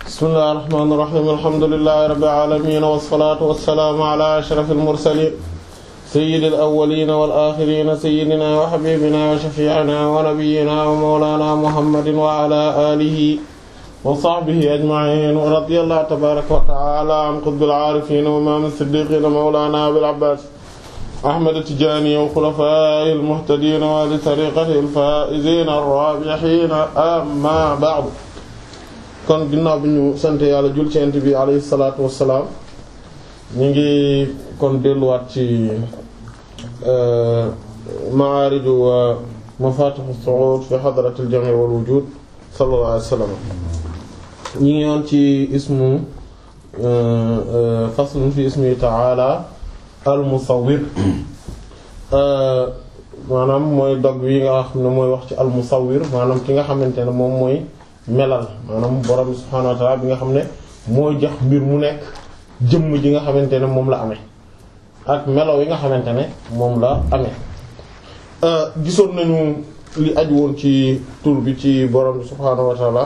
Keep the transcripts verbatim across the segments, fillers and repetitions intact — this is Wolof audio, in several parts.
bismillahir rahmanir rahim alhamdulillahi rabbil alamin wassalatu wassalamu ala ashrafil mursalin sayyidil awwalin wal akhirin sayyidina wa habibina wa shafi'ina wa nabiyyina wa mawlana muhammadin wa ala alihi wa sahbihi ajma'in wa radiyallahu tabaraka wa ta'ala an qutbil arifin wa imam as-siddiqin mawlana abil abbas ahmad at-tijani wa khulafa'il muhtadin wa li tariqatil faa'izin ar-rabihin amma ba'du. kon ginnaaw bi ñu sant yàlla jul ci ent bi alayhi salaatu wassalaam ñu ngi kon delluwaat ci ma'aariju wa mafaatihu as-su'uud fi hadratil jamii' wal wujuud sallallahu alayhi wa sallam. ñu ngi yoon ci ismu faslun fi ismi ta'ala al-musawwir maanaam mooy dog wi nga xam ne mooy wax ci al-musawwir maanaam ki nga xamante ne moom mooy melal maanaam borom subhaanahu wa ta'ala bi nga xam ne mooy jox mbir mu nekk jëmm ji nga xamante ne moom la amee ak melo yi nga xamante ne moom la amee. gisoon nañu li aju woon ci tur bi ci borom subhaanahu wa ta'ala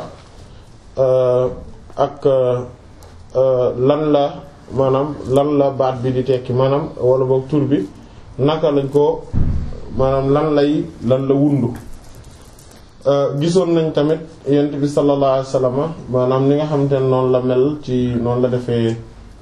ak lan la maanaam lan la baat bi di tekki maanaam wala boog tur bi naka lañ ko maanaam lan lay lan la wundu. gisoon nañ tamit yonent bi sallallahu alayhi wasallam maanaam ni nga xamante ne noonu la mel ci noonu la defee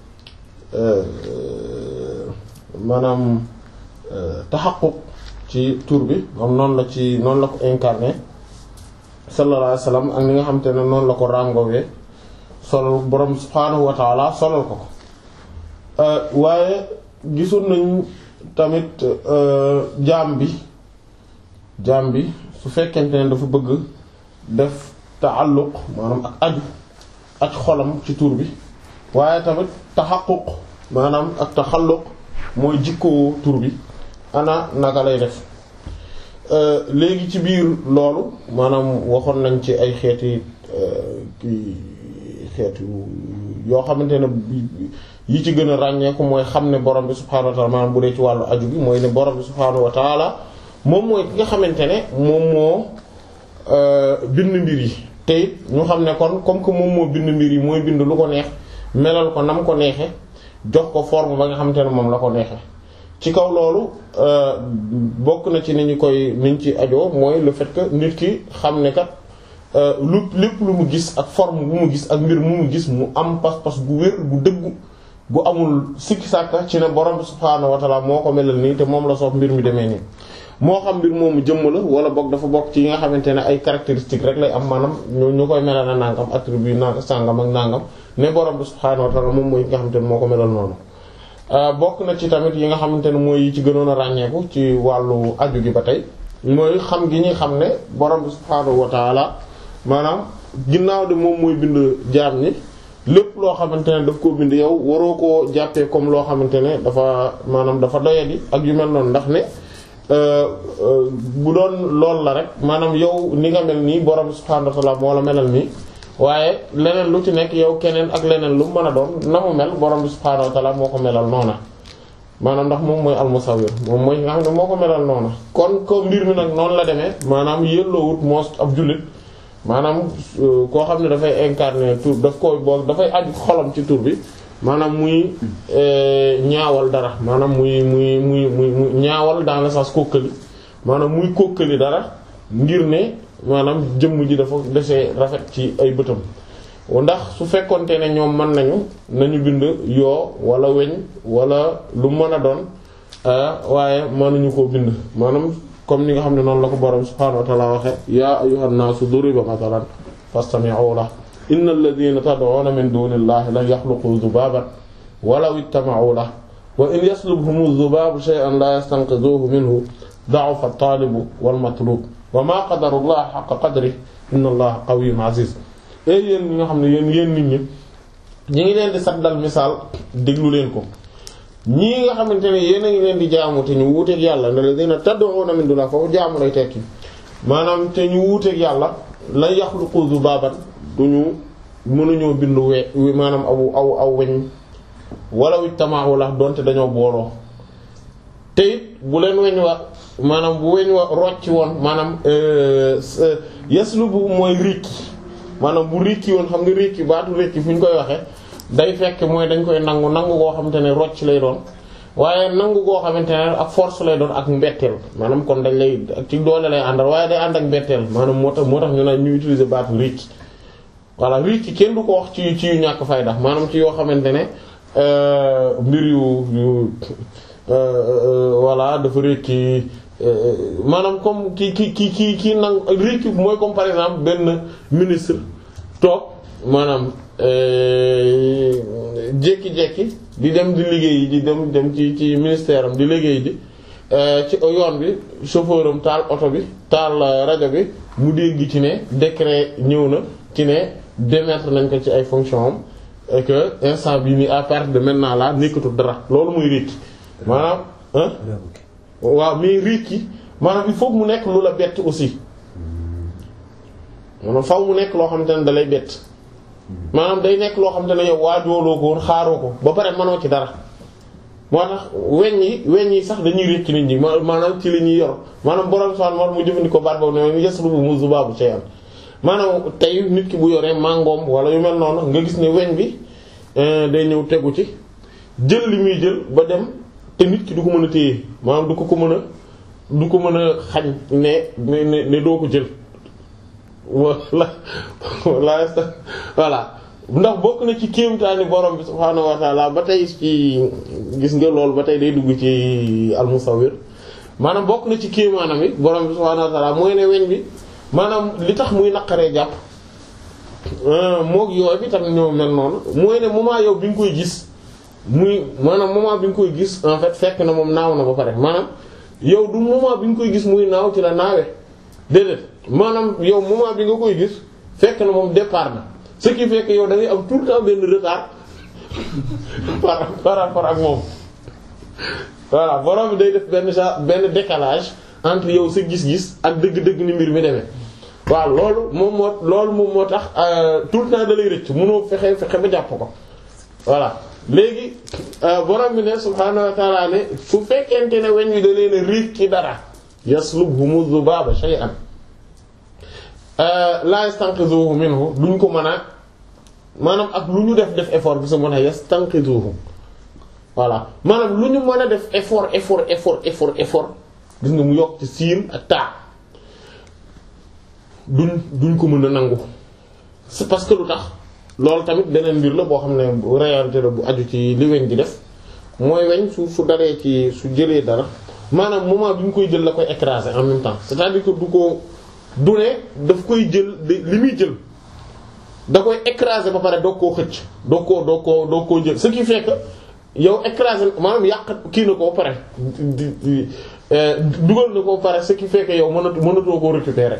maanaam taxaqquq ci tur bi moom noonu la ci noonu la ko incarné sallallahu alayhi wasallam ak ni nga xamante ne noonu la ko ràngoowee solal borom subhaanahu wa ta'ala solal ko ko waaye gisoon nañ tamit jaam bi jaam bi su fekkente ne dafa bëgg def ta'alluq maanaam ak aju ak xolam ci tur bi waaye tamit taxaqquq maanaam ak taxalluq mooy jikkoo tur bi ana naka lay def. léegi ci biir loolu maanaam waxoon nañ ci ay xeeti kii xeeti yoo xamante ne yi ci gën a ràññeeku mooy xam ne borom bi subhaanahu wa ta'ala maanaam bu dee ci wàllu aju bi mooy ne borom bi subhaanahu wa ta'ala moom mooy ki nga xamante ne moom moo bind mbir yi te it ñu xam ne kon comme que moom moo bind mbir yi mooy bind lu ko neex melal ko nam ko neexe jox ko forme ba nga xamante ne moom la ko neexe ci kaw loolu bokk na ci ni ñu koy niñ ci ajoo mooy le fait que nit ki xam ne kat lu lépp lu mu gis ak forme bu mu gis ak mbir mu mu gis mu am pas-pas gu wér gu dëggu gu amul sikki sàkka ci ne borom bi subhaanahu wa ta'ala moo ko melal nii te moom la soof mbir mi demee nii. moo xam mbir moomu jëmm la wala boog dafa bokk ci yi nga xamante ne ay caractéristiques rek lay am maanaam ñu ñu koy melal na nangam attribut na sàngam ak nangam ne borom bi subhaanahu wa ta'ala moom mooy nga xamante ne moo ko melal noonu. bokk na ci tamit yi nga xamante ne mooy yi ci gënoon a ràññeeku ci wàllu aju gi ba tey mooy xam gi ñuy xam ne borom bi subhaanahu wa ta'ala maanaam ginnaaw de moom mooy bind jaam ñi lépp loo xamante ne daf koo bind yow waroo koo jàppee comme loo xamante ne dafa maanaam dafa doyadi ak yu mel noonu ndax ne. bu doon lool la rek maanaam yow ni nga mel nii borom subhaanahu wa ta'ala moo la melal nii waaye leneen lu ci nekk yow keneen ak leneen lu mu mën a doon na mu mel borom subhaanahu wa ta'ala moo ko melal noona maanaam ndax moom mooy al-musawwir moom mooy nga xam ne moo ko melal noona kon ko mbir mi nag noonu la demee maanaam yelloowut moos ab jullit maanaam koo xam ne dafay incarner tur daf koy boog dafay aju xolam ci tur bi maanaam muy ñaawal dara maanaam muy muy muy muy ñaawal dans le sens kókkali maanaam muy kókkali dara ngir ne maanaam jëmm ji dafa desee rafet ci ay bëtam ndax su fekkonte ne ñoom mën nañu nañu bind yoo wala weñ wala lu mën a doon waaye mënuñu koo bind maanaam comme ni nga xam ne noonu la ko borom subhaanahu wa ta'ala waxe yaa ayyuhan naasu duriba mathalan fastami'u lahu inna alladhina tad'una min dunillahi lan yakhluqu dhubaban walaw ijtama'u lahu wa in yaslubhumu dhubabu shay'an la yastanqidhuhu minhu da'afa at-talibu wal matlub wa ma qadaru llaha haqqa qadrihi inna allaha qawiyyun aziz. et yéen ñi nga xam ne yéen yéen nit ñi ñi ngi leen di saddal misaal déglu leen ko ñii nga xamante ne yéen a ngi leen di jaamu te ñu wuuteeg yàlla ne alladhina tad'una min dunillahi foofu jaamu lay tekki maanaam te ñu wuuteeg yàlla lan yakhluqu dhubaban duñu mënuñoo bindu we maanaam aw aw aw weñ wala wi tamaahu la donte dañoo booloo te it bu leen weñ wa maanaam bu weñ wa rocci woon maanaam yaslubu mooy rikki maanaam bu rékki woon xam nga rékki baatu rékki fu ñu koy waxee day fekk mooy dañ koy nangu nangu goo xamante ne rocc lay doon waaye nangu goo xamante ne ak force lay doon ak mbetteel maanaam kon dañ lay ci doole lay àndal waaye day ànd ak mbetteel maanaam moo tax moo tax ñu naan ñu utiliser baatu rékki voilà rékki kenn du ko wax ci ci yu ñàkk fayda maanaam ci yoo xamante ne mbir yu yu voilà dafa rékki maanaam comme ki ki ki ki kii nang rékki mooy comme par exemple benn ministre toog maanaam jékki-jékki di dem di liggéey di dem dem ci ci ministère am di liggéey ji ci yoon bi chauffeur am taal oto bi taal rajo bi mu dégg ci ne décret ñëw na ci ne démettre nañ ko ci ay fonctions am et que instant bii nii à partir de maintenant là nekkatul dara loolu muy rékki maanaam ah waaw mais rékki maanaam il faut mu nekk lu la bett aussi maanaam faw mu nekk loo xamante ne da lay bett maanaam day nekk loo xamante ne yow waajooloo ko woon xaaroo ko ba pare mënoo ci dara moo tax weñ yi weñ yi sax dañuy rékki nit ñi maanaam ci li ñuy yor maanaam borom soxna war mu jëfandikoo baat boobu ne yaslubu mu zubaabu shay'an maanaam tey nit ki bu yoree màngoom wala yu mel noonu nga gis ne weñ bi day ñëw tegu ci jël li muy jël ba dem te nit ki du ko mën a téye maanaam du ko ko mën a du ko mën a xañ ne ne ne doo ko jël wala wala voilà ndax bokk na ci kéemtaani borom bi subhaanahu wa ta'ala ba tey ci gis nga loolu ba tey day dugg ci al-Musawwir maanaam bokk na ci kéemaanam yi borom bi subhaanahu wa ta'ala mooy ne weñ bi maanaam li tax muy naqaree jàpp moog yooyu bi tam ñoo mel noonu mooy ne moment yow bi nga koy gis muy maanaam moment bi nga koy gis en fait fekk na moom naaw na ba pare maanaam yow du moment bi nga koy gis muy naaw ci la naawee déedéet maanaam yow moment bi nga koy gis fekk na moom départ na ce qui fait que yow da ngay am tout le temps benn retard par par rapport ak moom voilà borom bi day def benn genre benn décalage entre yow sa gis-gis ak dëgg-dëgg ni mbir mi demee waaw loolu moom moo loolu moom moo tax tout le temps da lay rëcc mënoo fexe fexe ba jàpp ko voilà léegi borom bi ne subhaanahu wa ta'ala ne su fekkente ne weñ wi da leen a riif ci dara yaslubhumu dhubaaba shay'an la yastanqizuhu minhu duñ ko mën a maanaam ak lu ñu def def effort bi sa mën a yastanqizuhu voilà maanaam lu ñu mën a def effort effort effort effort effort gis nga mu yokk ci siin ak taa duñ duñ ko mën a nangu c'est parce que lu tax loolu tamit beneen mbir la boo xam ne réalité la bu aju ci li weñ di def mooy weñ su su daree ci su jëlee dara maanaam moment bi ñu koy jël la koy écraser en même temps c'est-à-dire que du ko du ne daf koy jël li muy jël da koy écraser ba pare doo koo xëcc doo koo doo koo doo koo jël ce qui fait que yow écraser maanaam yàq kii na ko ba pare di dugal na ko ba pare ce qui fait que yow mënatu mënatoo koo récupérer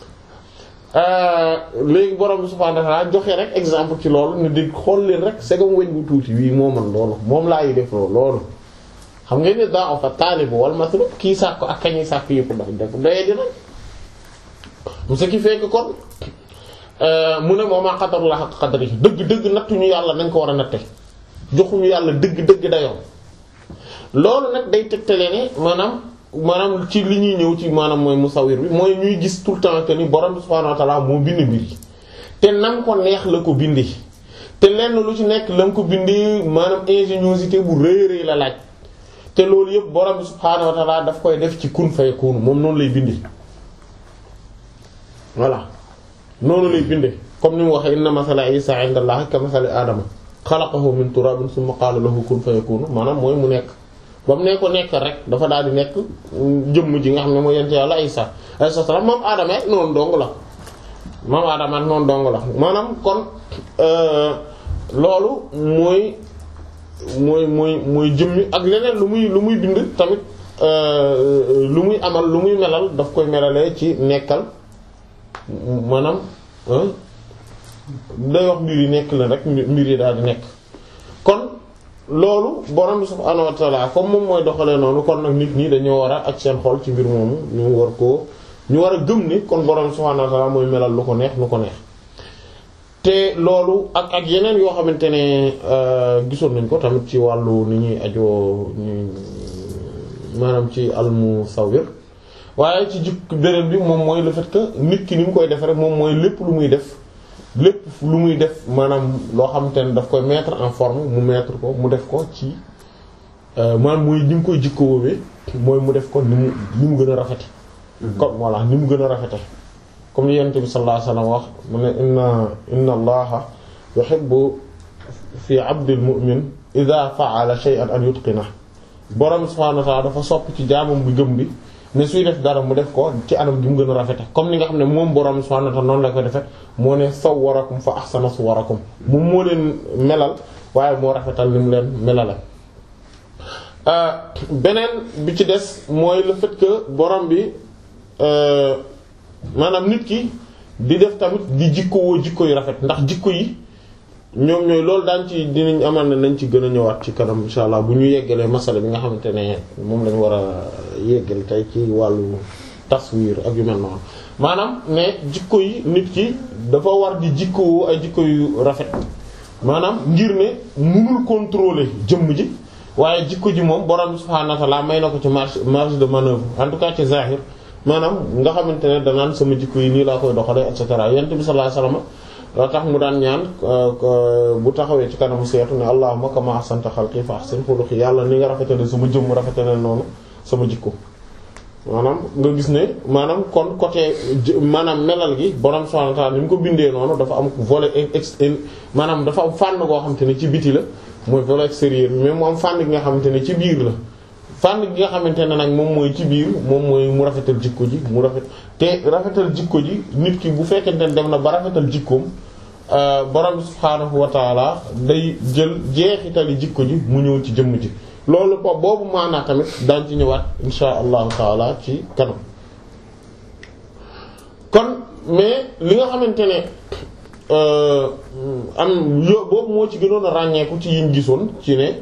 léegi borom bi subhaanahu wa ta'aala joxe rek exemple ci loolu ne di xool leen rek segam weñ bu tuuti wii moo man loolu moom laa yi def loolu loolu xam nga ne daa fa taalibu wal matlub kii sàkk ak kañuy sàkk yëpp daf def doye dina ce qui fait que kon mu ne moom maa qadarullah haqqa qadrihi dëgg dëgg nattuñu yàlla nañ ko war a natte joxuñu yàlla dëgg dëgg dayoo loolu nag day tegtale ne maanaam maanaam ci li ñuy ñëw ci maanaam mooy musawwir bi mooy ñuy gis tout le temps que ni borom subhaanahu wa ta'ala moo bind mbir yi te nam ko neex la ko bindi te lenn lu ci nekk la ko bindi maanaam ingéniosité bu rëy rëy la laaj te loolu yëpp borom subhaanahu wa ta'ala daf koy def ci kun fayakun moom noonu lay bindi voilà noonu lay binde comme ni mu waxee inna masala isa inda allahi ka masali adama xalaqahu min turabin summa qala lahu kun fayakun maanaam mooy mu nekk ba mu ne ko nekk rek dafa daal di nekk jëmm ji nga xam ne mooy yent yàlla isa alayhi salaam moom aadama noonu dong la moom aadama noonu dong la maanaam kon loolu mooy mooy mooy mooy jëmmi ak leneen lu muy lu muy bind tamit lu muy amal lu muy melal daf koy melalee ci nekkal maanaam day wax mbir yi nekk la rek mbir yi daal di nekk kon loolu borom bi subhaanahu wa ta'ala comme moom mooy doxalee noonu kon nag nit ñi dañoo war a ak seen xol ci mbir moomu ñu war koo ñu war a gëm ni kon borom bi subhaanahu wa ta'ala mooy melal lu ko neex lu ko neex te loolu ak ak yeneen yoo xamante ne gisoon nañ ko tamit ci wàllu ni ñuy ajoo ñu maanaam ci al-musawwir waaye ci jikk beneen bi moom mooy le fait que nit ki ni mu koy def rek moom mooy lépp lu muy def lépp lu muy def maanaam loo xamante ne daf koy mettre en forme mu mettre ko mu def ko ci maanaam muy ni mu koy jikko woowee mooy mu def ko ni mu ni mu gën a rafete comme voilà ni mu gën a rafete comme li Yonent bi sallallahu alayhi wasallam wax mu ne inna inna allaha yuhibbu fi abdil mu'min idha fa'ala shay'an an yutqina borom subhanahu wa ta'ala dafa sopp ci jaamam bi gëm bi ne suy def dara mu def ko ci anam gi mu gën a rafete comme ni nga xam ne moom borom subhanahu wa ta'ala noonu la koy defe moo ne sawwarakum fa ahsana suwarakum moom moo leen melal waaye moo rafetal ni mu leen melale beneen bi ci des mooy le fait que borom bi maanaam nit ki di def tamit di jikko woo jikko yu rafet ndax jikko yi ñoom ñooy loolu daan ci dinañ amal na nañ ci gën a ñëwaat ci kanam insha allah bu ñu yeggalee masala bi nga xamante ne moom lañu war a yeggal tey ci wàllu taswir ak yu mel noonu maanaam ne jikko yi nit ki dafa war di jikko woo ay jikko yu rafet maanaam ngir ne mënul contrôler jëmm ji waaye jikko ji moom borom subhaanahu wa ta'ala may na ko ci marge marge de manœuvre en tout cas ci zahir maanaam nga xamante ne danaan sama jikko yi nii laa koy doxalee et cetera yonent bi sallallahu alayhi wasallam loo tax mu daan ñaan bu taxawee ci kanamu seetu ne allahumma kama ahsanta khalqi fa ahsin khuluqi yàlla ni nga rafetale sama jëmm rafetale noonu sama jikko maanaam nga gis ne maanaam kon côté maanaam melal gi borom subhanahu wa ta'ala ni mu ko bindee noonu dafa am volet ex maanaam dafa am fànn goo xamante ne ci biti la mooy volet extérieur bi mais mu am fànn gi nga xamante ne ci biir la fànn gi nga xamante ne nag moom mooy ci biir moom mooy mu rafetal jikko ji mu rafet te rafetal jikko ji nit ki bu fekkente ne dem na ba rafetal jikkoom borom subhaanahu wa ta'ala day jël jeexitali jikko ji mu ñëw ci jëmm ji loolu bo boobu maanaa tamit daan ci ñëwaat insha allahu taala ci kanam kon mais li nga xamante ne am yo boobu moo ci gënoon a ràññeeku ci yiñ gisoon ci ne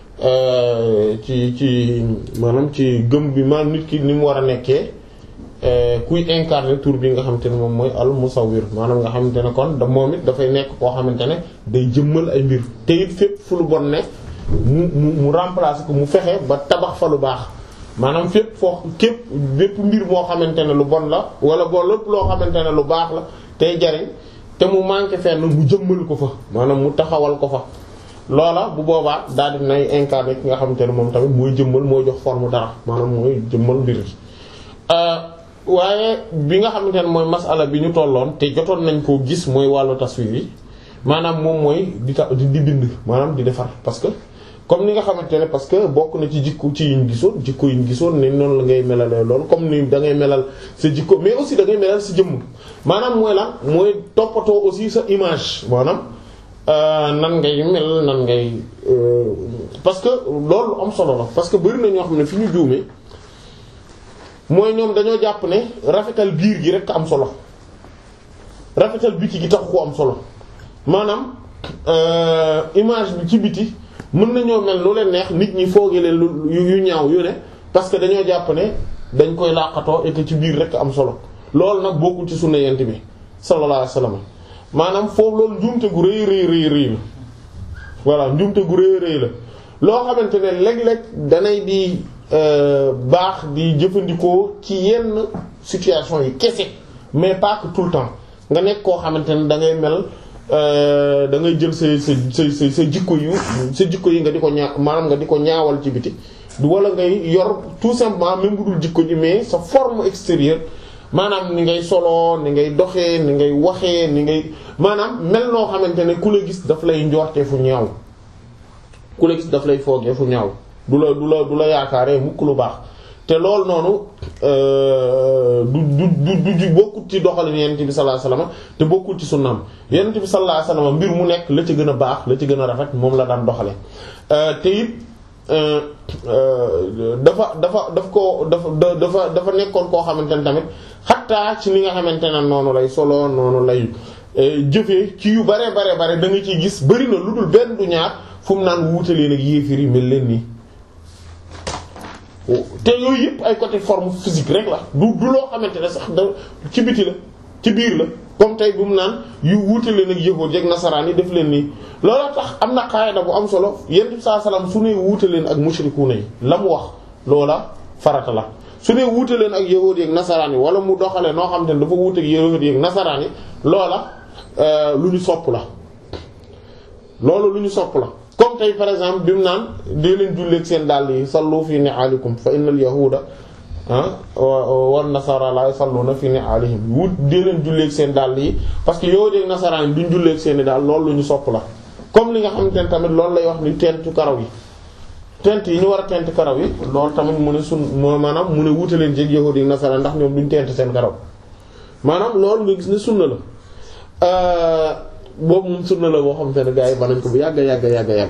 ci ci maanaam ci gëm bi maanaam nit ki ni mu war a nekkee kuy incarner tur bi nga xamante ne moom mooy al musawwir maanaam nga xamante ne kon da moom it dafay nekk koo xamante ne day jëmmal ay mbir te it fépp fu lu bon ne mu mu mu remplacer ko mu fexe ba tabax fa lu baax maanaam fépp foo képp bépp mbir moo xamante ne lu bon la wala boo lépp loo xamante ne lu baax la tey jariñ te mu manqué fenn mu jëmmal ko fa maanaam mu taxawal ko fa loola bu boobaa daal di nay incarner ki nga xamante ne moom tamit mooy jëmmal mooy jox forme dara maanaam mooy jëmmal mbir gi waaye bi nga xamante ne mooy masala bi ñu tolloon te jotoon nañ koo gis mooy wàllu taswir yi maanaam moom mooy di ta di bind maanaam di defar parce que comme ni nga xamante ne parce que bokk na ci jikko ci yiñ gisoon jikko yiñ gisoon ne noonu la ngay melalee loolu comme ni da ngay melal sa jikko mais aussi da ngay melal sa jëmm maanaam mooy lan mooy toppatoo aussi sa image maanaam nan ngay mel nan ngay parce que loolu am solo la parce que bari na ñoo xam ne fi ñu juumee mooy ñoom dañoo jàpp ne rafetal biir gi rek am solo rafetal biti gi tax ko am solo maanaam image bi ci biti mën nañoo mel lu leen neex nit ñi foogee leen lu yu ñaaw yu ne parce que dañoo jàpp ne dañ koy làqatoo et que ci biir rek am solo loolu nag bokkul ci sunna yent bi sallallahu alayhi wasallam maanaam foofu loolu njuumte gu rëy rëy rëy rëy la voilà njuumte gu rëy rëy la loo xamante ne léeg-léeg danay di baax di jëfandikoo ci yenn situation yi kese mais pas que tout le temps nga nekk koo xamante ne da ngay mel da ngay jël sa sa sa sa jikko yu sa jikko yi nga di ko ñaa maanaam nga di ko ñaawal ci biti wala ngay yor tout simplement même bu dul jikko ji mais sa forme extérieure maanaam ni ngay soloo ni ngay doxee ni ngay waxee ni ngay maanaam mel noo xamante ne ku la gis daf lay njortee fu ñaaw ku la gis daf lay foogee fu ñaaw du la du la du la yaakaaree mukk lu baax te loolu noonu du du du du bokkul ci doxalin yonent bi sallallahu alayhi wasallam te bokkul ci sunnaam yonent bi sallallahu alayhi wasallam mbir mu nekk la ci gën a baax la ci gën a rafet moom la daan doxale te it dafa dafa daf ko dafa dafa dafa nekkoon koo xamante ne tamit xattaa ci li nga xamante ne noonu lay solo noonu lay jëfee ci yu bare bare bare da nga ciy gis bari na lu dul benn du ñaar fu mu naan wuutalee nag yéefir yi mel leen nii te yooyu yëpp ay côté forme physique rek la du du loo xamante ne sax da ci biti la ci biir la comme tey bu mu naan yu wuutalee nag yahuud ak nasaraan yi def leen nii looloo tax am na qaayda bu am solo yonent bi sallallahu alayhi wasallam su ne wuutaleen ak mushrikuuna yi la mu wax loola farata la su ne wuutaleen ak yahuud ak nasaraan yi wala mu doxalee noo xamante ne dafa wuute ak yahuud ak nasaraan yi loola lu ñu sopp la loolu lu ñu sopp la comme tey par exemple bi mu naan dee leen julleek seen dàll yi sallu fi ni'alikum fa innal yahuda wan nasara la yusalluna fi ni'alihim wut dee leen julleek seen dàll yi parce que yow de nasaraan duñ julleek seen i daal loolu lu ñu sopp la comme li nga xamante ne tamit loolu lay wax ni tentu karaw yi tent yi ñu war a tent karaw yi loolu tamit mu ne sun maanaam mu ne wuute leen jéeg yahudi ak nasaraan ndax ñoom duñ tent seen karaw maanaam loolu nga gis ne sunna la boobu moom sunna la boo xamante ne gars yi banañ ko bu yàgg yàgg yàgg yàgg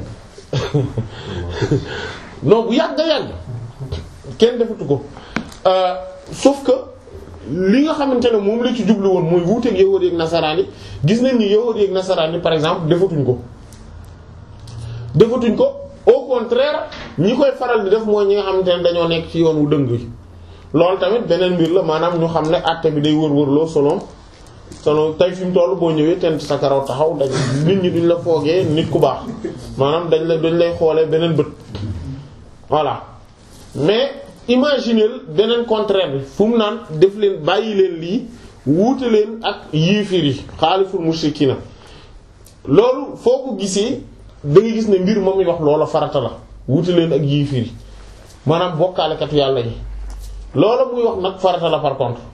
non bu yàgg yàgg kenn defatu ko sauf que li nga xamante ne moom la ci jublu woon mooy wuuteeg yahudi ak nasaraan yi gis nañ ni yahudi ak nasaraan yi par exemple defatuñ ko defatuñ ko au contraire ñi koy faral di def mooy ñi nga xamante ne dañoo nekk ci yoon wu dëng yi loolu tamit beneen mbir la maanaam ñu xam ne àtte bi day wër-wër loo selon selon tey fi mu toll boo ñëwee tent sa karaw taxaw dañ nit ñi duñ la foogee nit ku baax maanaam dañ la dañ lay xoolee beneen bët voilà mais imaginez beneen contraire bi fu mu naan def leen bàyyi leen lii wuute leen ak yéefir yi xaaliful mushrikina loolu foo ko gisee da nga gis ne mbir moom muy wax loola farata la wuute leen ak yéefir yi maanaam bokkaalekatu yàlla yi loola muy wax nag farata la par contre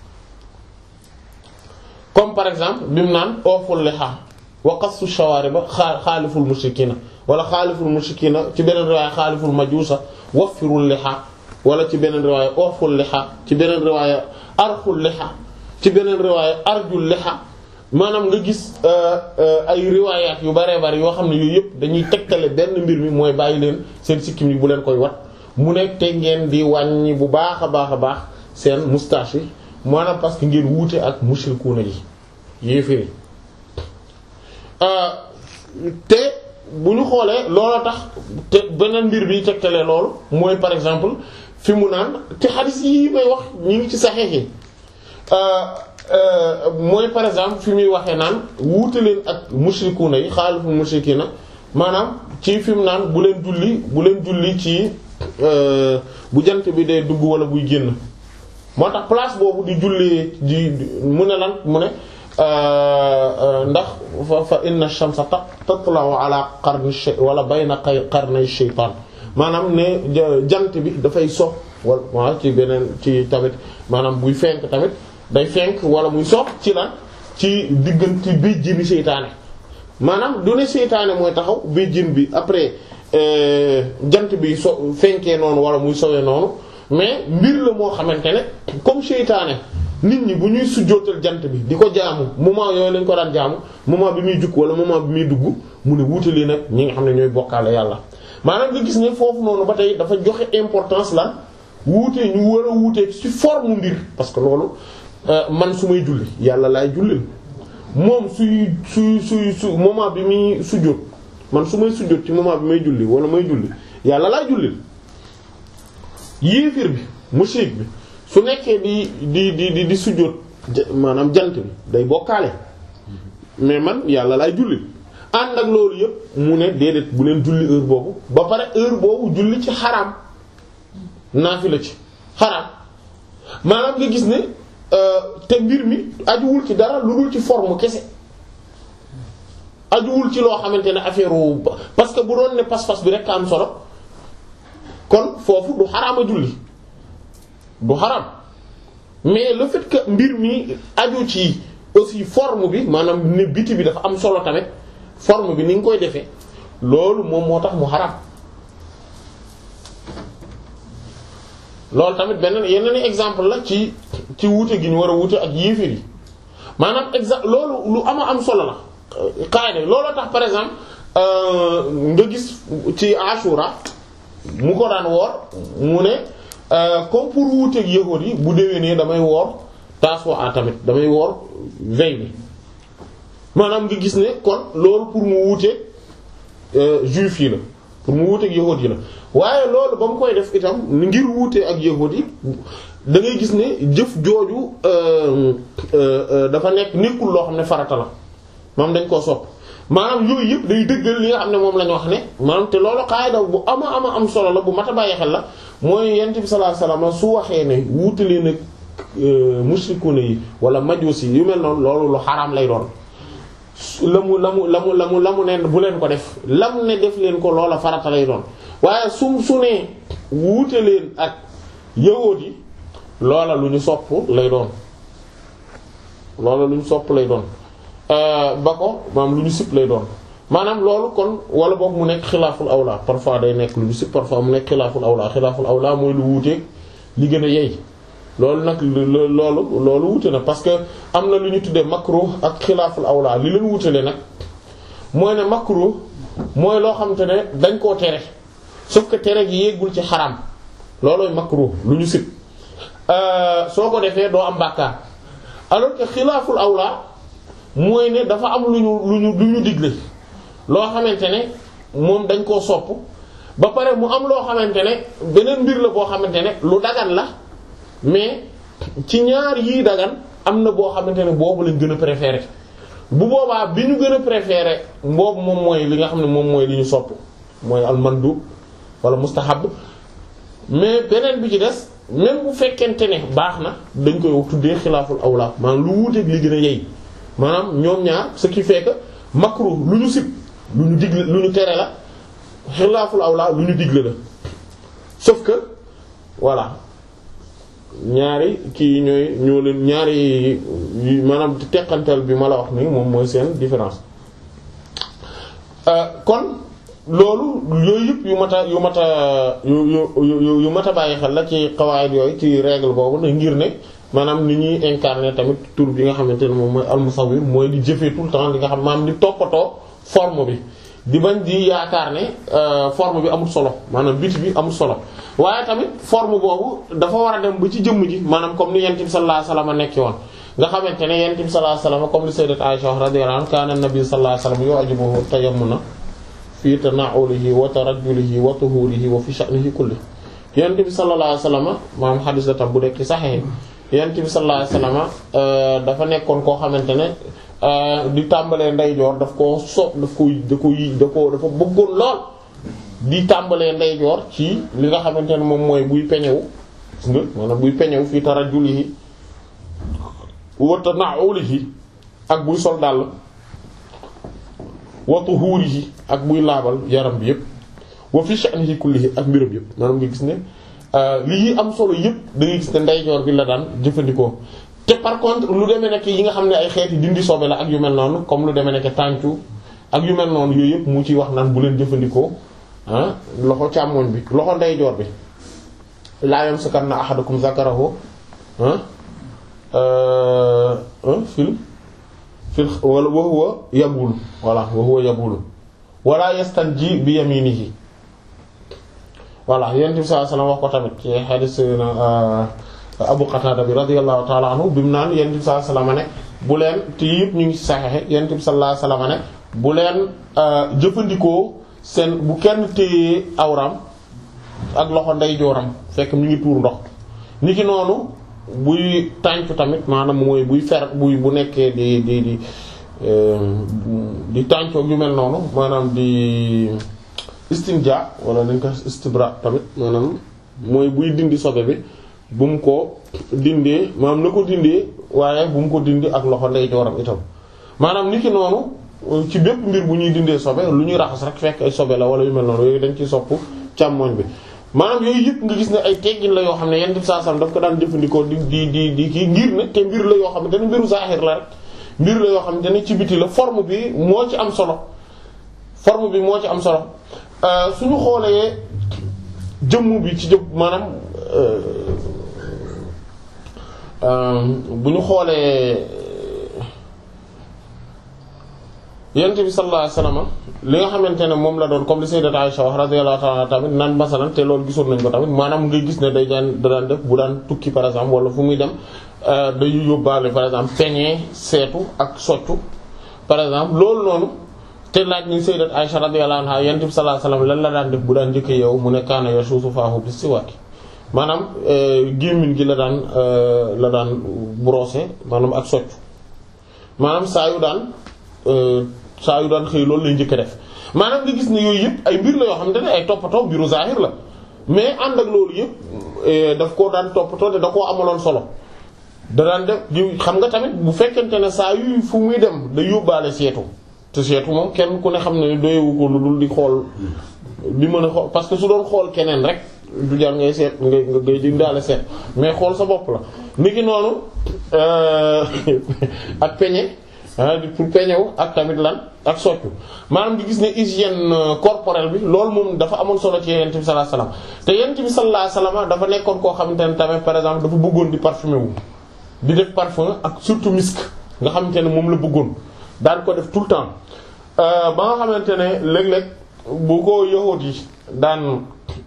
comme par exemple bi mu naan ooful liha wa qassu shawariba xaaliful mushrikina wala xaaliful mushrikina ci beneen riwaaya xaaliful majuusa waffirul liha wala ci beneen riwaaya ooful liha ci beneen riwaaya arxul liha ci beneen riwaaya arjul liha maanaam nga gis ay riwaayaat yu baree bari yoo xam ne yooyu yëpp dañuy tegtale benn mbir mi mooy bàyyi leen seen sikkim yi bu leen koy wat mu nekk te ngeen di wàññi bu baax a baax a baax seen moustache yi maanaam parce que ngeen wuute ak mushrikuuna yi yéeféri te bu ñu xoolee loolu tax te beneen mbir bi tegtale loolu mooy par exemple fi mu naan te xadis yi may wax ñu ngi ci saxiix yi mooy par exemple fi muy waxee naan wuute leen ak mushrikuuna yi xaalifu mushrikiina maanaam ci fi mu naan bu leen julli bu leen julli ci bu jant bi dee dugg wala buy génn moo tax place boobu di julli di mu ne lan mu ne ndax fa fa inna shamsa tatla'u ala qarni wala bayna qarnay shaytaan maanaam ne jant bi dafay sox wala ci beneen ci tamit maanaam buy fenk tamit day fenk wala muy sox ci lan ci diggante béjjéni seytaane maanaam du ne seytaane mooy taxaw béjjén bi après jant bi so fenkee noonu wala muy sowee noonu mais mbir la moo xamante ne comme seytaane nit ñi bu ñuy sujjóotal jant bi di ko jaamu moment yooyu lañ ko daan jaamu moment bi muy jukk wala moment bi muy dugg mu ne wuutali nag ñi nga xam ne ñooy bokkaale yàlla maanaam nga gis ne foofu noonu ba tey dafa joxe importance la wuute ñu war a wuute ci forme mbir parce que loolu man su may julli yàlla laay jullil moom suy suy suy su moment bi muy sujjóot man su may sujjóot ci moment bi may julli wala may julli yàlla laay jullil yéefir bi mushrik bi su nekkee di di di di di sujjóot maanaam jant bi day bokkaale mais man yàlla laay julli ànd ak loolu yëpp mu ne déedéet bu leen julli heure boobu ba pare heure boobu julli ci xaraam naafila ci xaraam maanaam nga gis ne te mbir mi ajuwul ci dara lu dul ci forme kese ajuwul ci loo xamante ne affaire wu parce que bu doon ne pas-pas bi rek am solo kon foofu du xaraama julli du xaraam mais le fait que mbir mi aju ci aussi forme bi maanaam ne biti bi dafa am solo tamit forme bi ni nga koy defee loolu moom moo tax mu xaraam loolu tamit beneen yeneen exemple la ci ci wuute gi ñu war a wuute ak yéeféer yi maanaam exemple loolu lu ama am solo la qaida looloo tax par exemple nga gis ci Ashura mu ko daan woor mu ne comme pour wuuteeg yahuud yi bu déwénee damay woor Tasu'a tamit damay woor veille bi maanaam nga gis ne kon loolu pour mu wuuteeg juif yi la pour mu wuuteeg yahuud yi la waaye loolu ba mu koy def itam ngir wuute ak yahuud yi da ngay gis ne jëf jooju dafa nekk nekkul loo xam ne farata la moom dañ koo sopp maanaam yooyu yëpp day dëggal li nga xam ne moom la ñu wax ne maanaam te loolu qaida bu ama ama am solo la bu mat a bàyyi xel la mooy yent bi sallallahu alayhi wasallam su waxee ne wuutalee nag mushrikuuna yi wala majuus yi yu mel noonu loolu lu xaraam lay doon la mu la mu la mu la mu la mu ne bu leen ko def lam ne def leen ko loola farata lay doon waaye su su ne wuute leen ak yahuud yi loola lu ñu sopp lay doon loola lu ñu sopp lay doon ba ko maanaam lu ñu sip lay doon maanaam loolu kon wala boog mu nekk xilaaful awla parfois day nekk lu ñu sip parfois mu nekk xilaaful awla xilaaful awla mooy lu wuuteeg li gën a yey loolu nag loolu loolu wuute na parce que am na lu ñu tuddee makruh ak xilaaful awla li leen wuutale nag mooy ne makruh mooy loo xamante ne dañ koo tere sauf que tere gi yeggul ci xaram loolooy makruh lu ñu sib soo ko defee doo am bàkkaar alors que xilaaful awla mooy ne dafa am lu ñu lu ñu lu ñu digle loo xamante ne moom dañ koo sopp ba pare mu am loo xamante ne beneen mbir la boo xamante ne lu dagan la mais ci ñaar yii dagan am na boo xamante ne boobu lañ gën a préféré bu boobaa bi ñu gën a préféré boobu moom mooy li nga xam ne moom mooy li ñu sopp mooy al mandub wala mustahab mais beneen bi ci des même bu fekkente ne baax na dañ koy tuddee xilaaful awla maanaam lu wuuteeg li gën a yey maanaam ñoom ñaar ce qui fait que makruh lu ñu sib lu ñu digle lu ñu tere la xilaaful awla lu ñu digle la sauf que voilà ñaari kii ñooy ñoo leen ñaari maanaam teqantal bi ma la wax ni moom mooy seen différence kon loolu yooyu yëpp yu mat a yu mat a yu yu yu mat a bàyyi xel la ci qawaid yooyu ci règle boobu ne ngir ne maanaam ni ñuy incarner tamit tur bi nga xamante ne moom mooy al-musawwir mooy di jëfee tout le temps li nga xam maanaam di toppatoo forme bi di bañ di yaakaar ne forme bi amul solo maanaam biti bi amul solo waaye tamit forme boobu dafa war a dem ba ci jëmm ji maanaam comme ni Yonent bi sallallahu alayhi wasallam nekki woon nga xamante ne Yonent bi sallallahu alayhi wasallam comme li sayyidat Aisha radiyallahu anha kaana an-nabi sallallahu alayhi wasallam yu'jibuhu tayammuna fi tana'ulihi wa tarajjulihi wa tuhurihi wa fi sha'nihi kulli Yonent bi sallallahu alayhi wasallam maanaam hadith la tam bu dekk ci Sahih Yonent bi sallallahu alayhi wasallam dafa nekkoon koo xamante ne di tàmbalee ndeyjoor daf koo so daf ko da ko da ko dafa bëggoon lool di tàmbalee ndeyjoor ci li nga xamante ne moom mooy buy peñewu gis nga maanaam buy peñewu fii tarajjulihi wa tana'ulihi ak buy sol dàll wa tuhurihi ak buy laabal yaram bi yëpp wa fi sha'nihi kullihi ak mbiram yëpp maanaam nga gis ne lii am solo yëpp da ngay gis ne ndeyjoor bi la daan jëfandikoo te par contre lu demee nekk yi nga xam ne ay xeeti dindi sobe la ak yu mel noonu comme lu demee nekk tàncu ak yu mel noonu yooyu yëpp mu ciy wax naan bu leen jëfandikoo ah loxo càmmoñ bi loxo ndeyjoor bi laa yamsakanna ahadukum zakarahu ah fil fil wala wa huwa yabul voilà wa huwa yabul wala yastanji bi yaminihi voilà Yonent bi sallallahu alayhi wasallam wax ko tamit ci hadith Abu Qatada bi radiyallahu ta'ala anhu bi mu naan Yonent bi sallallahu alayhi wasallam ne bu leen te yëpp ñu ngi ci Sahih Yonent bi sallallahu alayhi wasallam ne bu leen jëfandikoo seen bu kenn téye awram ak loxo ndeyjooram fekk mu ngi tuur ndox ni ki noonu buy tàncu tamit maanaam mooy buy fer buy bu nekkee di di di di tàncoo yu mel noonu maanaam di istinja wala dañ ko istibra tamit maanaam mooy buy dindi sobe bi bu mu ko dindee maanaam na ko dindee waaye bu mu ko dindi ak loxo ndeyjooram itam maanaam ni ki noonu ci bépp mbir bu ñuy dindee sobe lu ñuy raxas rek fekk ay sobe la wala yu mel noonu yooyu dañ ciy sopp càmmoñ bi maanaam yooyu yëpp nga gis ne ay teggin la yoo xam ne Yonent bi sallallahu alayhi wasallam daf ko daan jëfandikoo di di di di kii ngir ne te mbir la yoo xam ne mbiru zahir la rek mbir la yoo xam ne ci biti la forme bi moo ci am solo forme bi moo ci am solo suñu xoolee jëmm bi ci jëm maanaam bu ñu xoolee Yonent bi sallallahu alayhi wasallam li nga xamante ne moom la doon comme li sayyidat Aisha wax radiyallahu ta'ala tamit naan masalan te loolu gisoon nañ ko tamit maanaam ngay gis ne day daan da daan def bu daan tukki par exemple wala fu muy dem day yóbbaale par exemple peñe seetu ak soccu par exemple loolu noonu te laaj ni sayyidat Aisha radiyallahu anha Yonent bi sallallahu alayhi wasallam lan la daan def bu daan njëkkee yow mu ne kaana yasuusu faahu bis siwaak maanaam gémmiñ gi la daan la daan brosser maanaam ak soccu maanaam saa yu daan saa yu daan xëy loolu lay njëkk a def maanaam nga gis ne yooyu yëpp ay mbir la yoo xamante ne ay toppatoo mbiru zahir la mais ànd ak loolu yëpp daf koo daan toppatoo te da koo amaloon solo da daan def di xam nga tamit bu fekkente ne saa yu fu muy dem da yóbbaale seetu te seetu moom kenn ku ne xam ne doyewu ko lu dul di xool di mën a xool parce que su doon xool keneen rek du jar ngay seet ngay ngay dindaale seet mais xool sa bopp la niki noonu ak peñe pour peñew ak tamit lan ak soccu maanaam di gis ne hygiène corporelle bi loolu moom dafa amoon solo ci yonent bi sallallahu alayhi wasallam te yonent bi sallallahu alayhi wasallam dafa nekkoon koo xamante ne tamit par exemple dafa bëggoon di parfumer wu di def parfum ak surtout misk nga xamante ne moom la bëggoon daan ko def tout le temps ba nga xamante ne léeg-léeg bu ko yahuud yi daan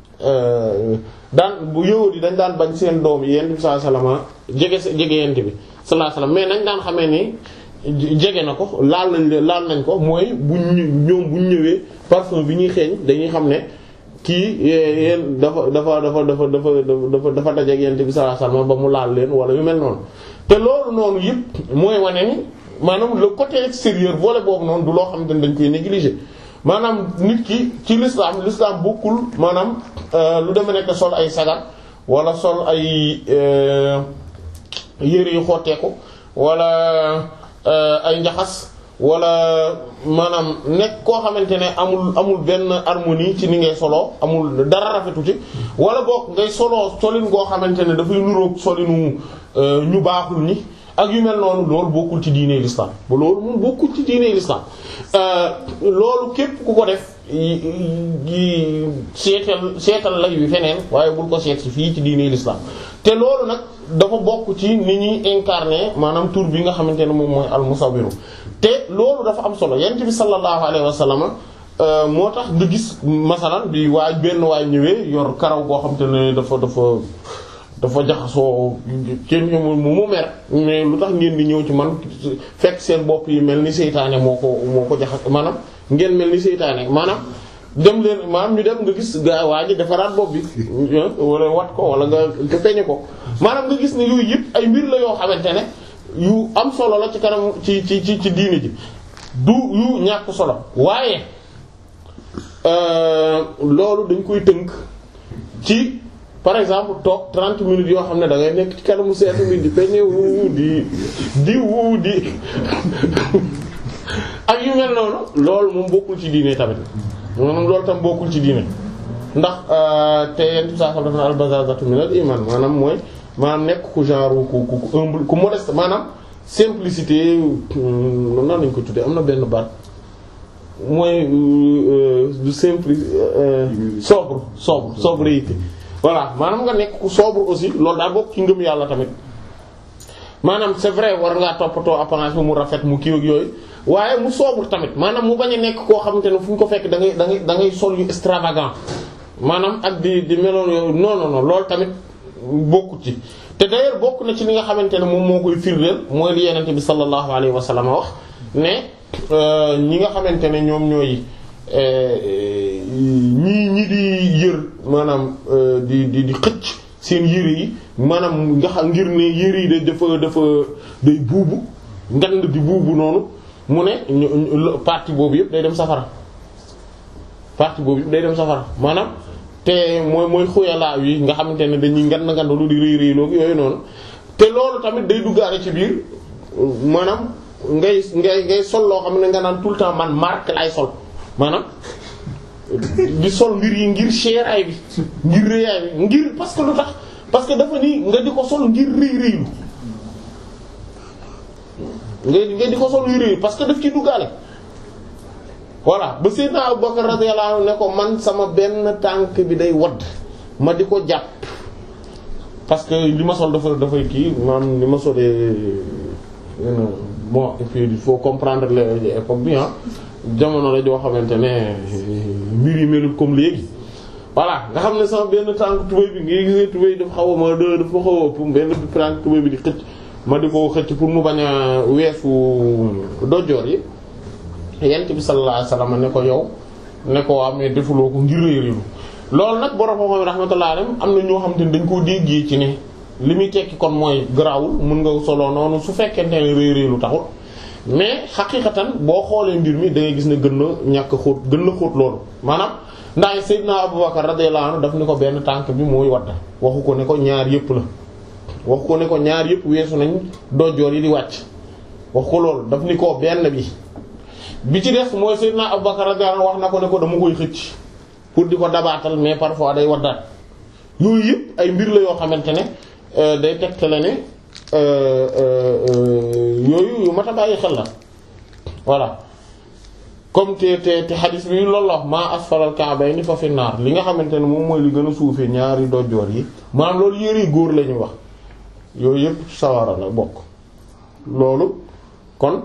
daan bu yahuud yi dañ daan bañ seen doom yi yonent bi sallallahu alayhi wasallam jege jege yonent bi sallallahu alayhi wasallam mais nañ daan xamee ni jege na ko laal nañ laal nañ ko mooy bu ñu ñoom bu ñu ñëwee parfum bi ñuy xeeñ dañuy xam ne kii yéen dafa dafa dafa dafa dafa dafa dafa dajeeg yonent bi sallallahu alayhi wasallam ba mu laal leen wala yu mel noonu te loolu noonu yëpp mooy wane ni maanaam le côté extérieur volet boobu noonu du loo xam ne dañ koy négliger maanaam nit ki ci l'islam l'islam bokkul maanaam lu deme nekk sol ay sagar wala sol ay yére yu xotteeku wala ay njaxas wala maanaam nekk koo xamante ne amul amul benn harmonie ci ni ngay soloo amul dara rafetu ci wala boog ngay soloo solin goo xamante ne dafay nuroog solinu ñu baaxul ñi ak yu mel noonu loolu bokkul ci diine l'islam ba loolu moom bokkul ci diine l'islam loolu képp ku ko def yi seetal seetal lay wi feneen waaye bul ko seet ci fii ci diine l'islam te loolu nag dafa bokk ci ni ñuy incarner maanaam tur bi nga xamante ne moom mooy al-musawwiru te loolu dafa am solo yonent bi sallallahu alayhi wa sallam moo tax nga gis masalan bi waay benn waay ñëwee yor karaw goo xamante ne dafa dafa dafa jaxasoo kenn ñu mu mer mais lu tax ngeen di ñëw ci man fekk seen bopp yi mel ni seytaane moo ko moo ko jaxas maanaam ngeen mel ni seytaane maanaam dem leen maanaam ñu dem nga gis gaa waa ji defaraat bopp bi wala wat ko wala nga peñe ko maanaam nga gis ne yooyu yëpp ay mbir la yoo xamante ne yu am solo la ci kanam ci ci ci ci diini ji du yu ñàkk solo waaye loolu dañ koy tënk ci par exemple toog trente minutes yoo xam ne da ngay nekk ci kanamu seetu bi di peñe wu di di wu di ak yu mel noonu loolu moom bokkul ci diine tamit maanaam loolu tam bokkul ci diine ndax te yenn saa xam dafa na al-bazazatu min al-iman maanaam mooy maanaam nekk ku genre ku ku humble ku modeste maanaam simplicité nan lañ ko tuddee am na benn baat mooy du simple sobre sobre sobriété voilà maanaam nga nekk ku sobre aussi loolu daa bokk ci ngëm yàlla tamit maanaam c'est vrai war ngaa toppatoo apparence bi mu rafet mu kii ak yooyu waaye mu sobre tamit maanaam mu bañ a nekk koo xamante ne fu ñu ko fekk da ngay da ngay da ngay sol yu extravagant maanaam ak di di meloon yooyu non non non loolu tamit bokku ci te d'ailleurs bokk na ci li nga xamante ne moom moo koy firndeel mooy li Yonent bi sallallahu alayhi wa sallam wax ne ñi nga xamante ne ñoom ñooy ñii ñi di yër maanaam di di di xëcc seen yëre yi maanaam nga xam ngir ne yëre yi dafa dafa day buubu ngand di buubu noonu mu ne partie boobu yëpp day dem safara partie boobu yëpp day dem safara maanaam te mooy mooy xuyalaa yi nga xamante ne dañuy ngand ngand lu di rëy rëy loolu yooyu noonu te loolu tamit day duggaale ci biir maanaam ngay ngay ngay sol loo xam ne nga naan tout le temps man marque lay sol maanaam di sol mbir yi ngir seeraay bi ngir rëyaay bi ngir parce que lu tax parce que dafa nii nga di ko sol ngir rëy rëylu nga nga di ko sol ngir rëy parce que daf ci duggaale voilà ba Seydina Abu Bakar radiyallahu anhu ne ko man sama benn tànk bi day wadd ma di ko jàpp parce que li ma sol dafa dafay kii maanaam li ma solee bon et puis il faut comprendre l'époque bi ah jamono la joo xamante ne mbir yi melul comme léegi voilà nga xam ne sama benn tànk tubéy bi ngi gisee tubéy dafa xaw a ma d dafa xaw a pour benn tànk tubéy bi di xëcc ma di ko xëcc pour mu bañ a weesu dojoor yi Yonent bi sallallahu alayhi wasallam ne ko yow ne ko waa mais defuloo ko ngir réeréelu loolu nag borom xam-xam rahmatullahi alayhim am na ñoo xam te ne dañ koo déggee ci ne li muy tekki kon mooy garaawul mën nga solo noonu su fekkente ne réeréelu taxul mais xaqiqatan boo xoolee mbir mi da ngay gis ne gën na ñàkk xóot gën na xóot loolu maanaam ndax Seydina Abu Bakar radiyallahu anhu daf ni ko benn tànk bi mooy wadd waxu ko ne ko ñaar yépp la wax ko ne ko ñaar yëpp weesu nañ dojoor yi di wàcc wax ko loolu daf ni ko benn bi bi ci des mooy Seydina Abubakar radiyallahu anhu wax na ko ne ko dama koy xëcc pour di ko dabaatal mais parfois day waddaat yooyu yëpp ay mbir la yoo xamante ne day tegtale ne yooyu yu mat a bàyyi xel la voilà comme te te te xadis bi loolu la wax maa asfalal ka'bayni fa fi naar li nga xamante ne moom mooy li gën a suufee ñaari dojoor yi maanaam loolu yëre góor la ñuy wax yooyu yëpp sawara la bokk loolu kon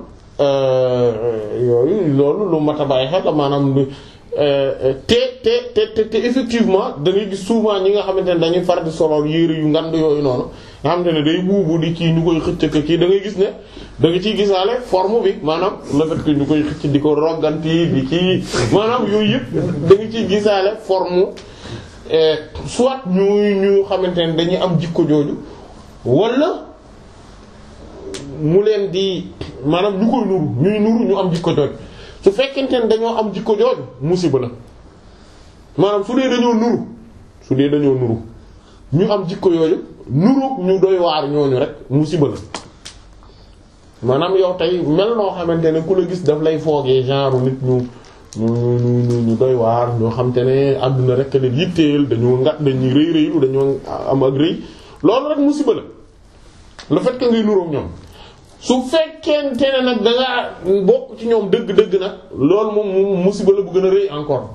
yooyu loolu lu mat a bàyyi xel la maanaam te te te te effectivement da ngay gis souvent ñi nga xamante ne dañuy far di solo yére yu ngand yooyu noonu nga xamante ne day buubu di kii ñu koy xëcc kii da ngay gis ne da nga ciy gisaale forme bi maanaam le fait que ñu koy xëcc di ko rogganti di kii maanaam yooyu yëpp da nga ciy gisaale forme soit ñu ñu xamante ne dañuy am jikko jooju wala mu leen di maanaam ñu koy nuru ñuy nuru ñu am jikko jooju su fekkente ne dañoo am jikko jooju musiba la maanaam su dee dañoo nuru su dee dañoo nuru ñu am jikko yooyu nuru ñu doy waar ñooñu rek musiba la maanaam yow tey mel noo xamante ne ku la gis daf lay foogee genre nit ñu ñu ñu ñu doy waar ñoo xamante ne àdduna rek leen yitteel dañoo ngat dañuy rëy rëylu dañoo am ak rëy loolu rek musiba la le fait que ngay nuroog ñoom su fekkente ne nag da ngaa bokk ci ñoom dëgg-dëgg nag loolu moom musiba la bu gën a rëy encore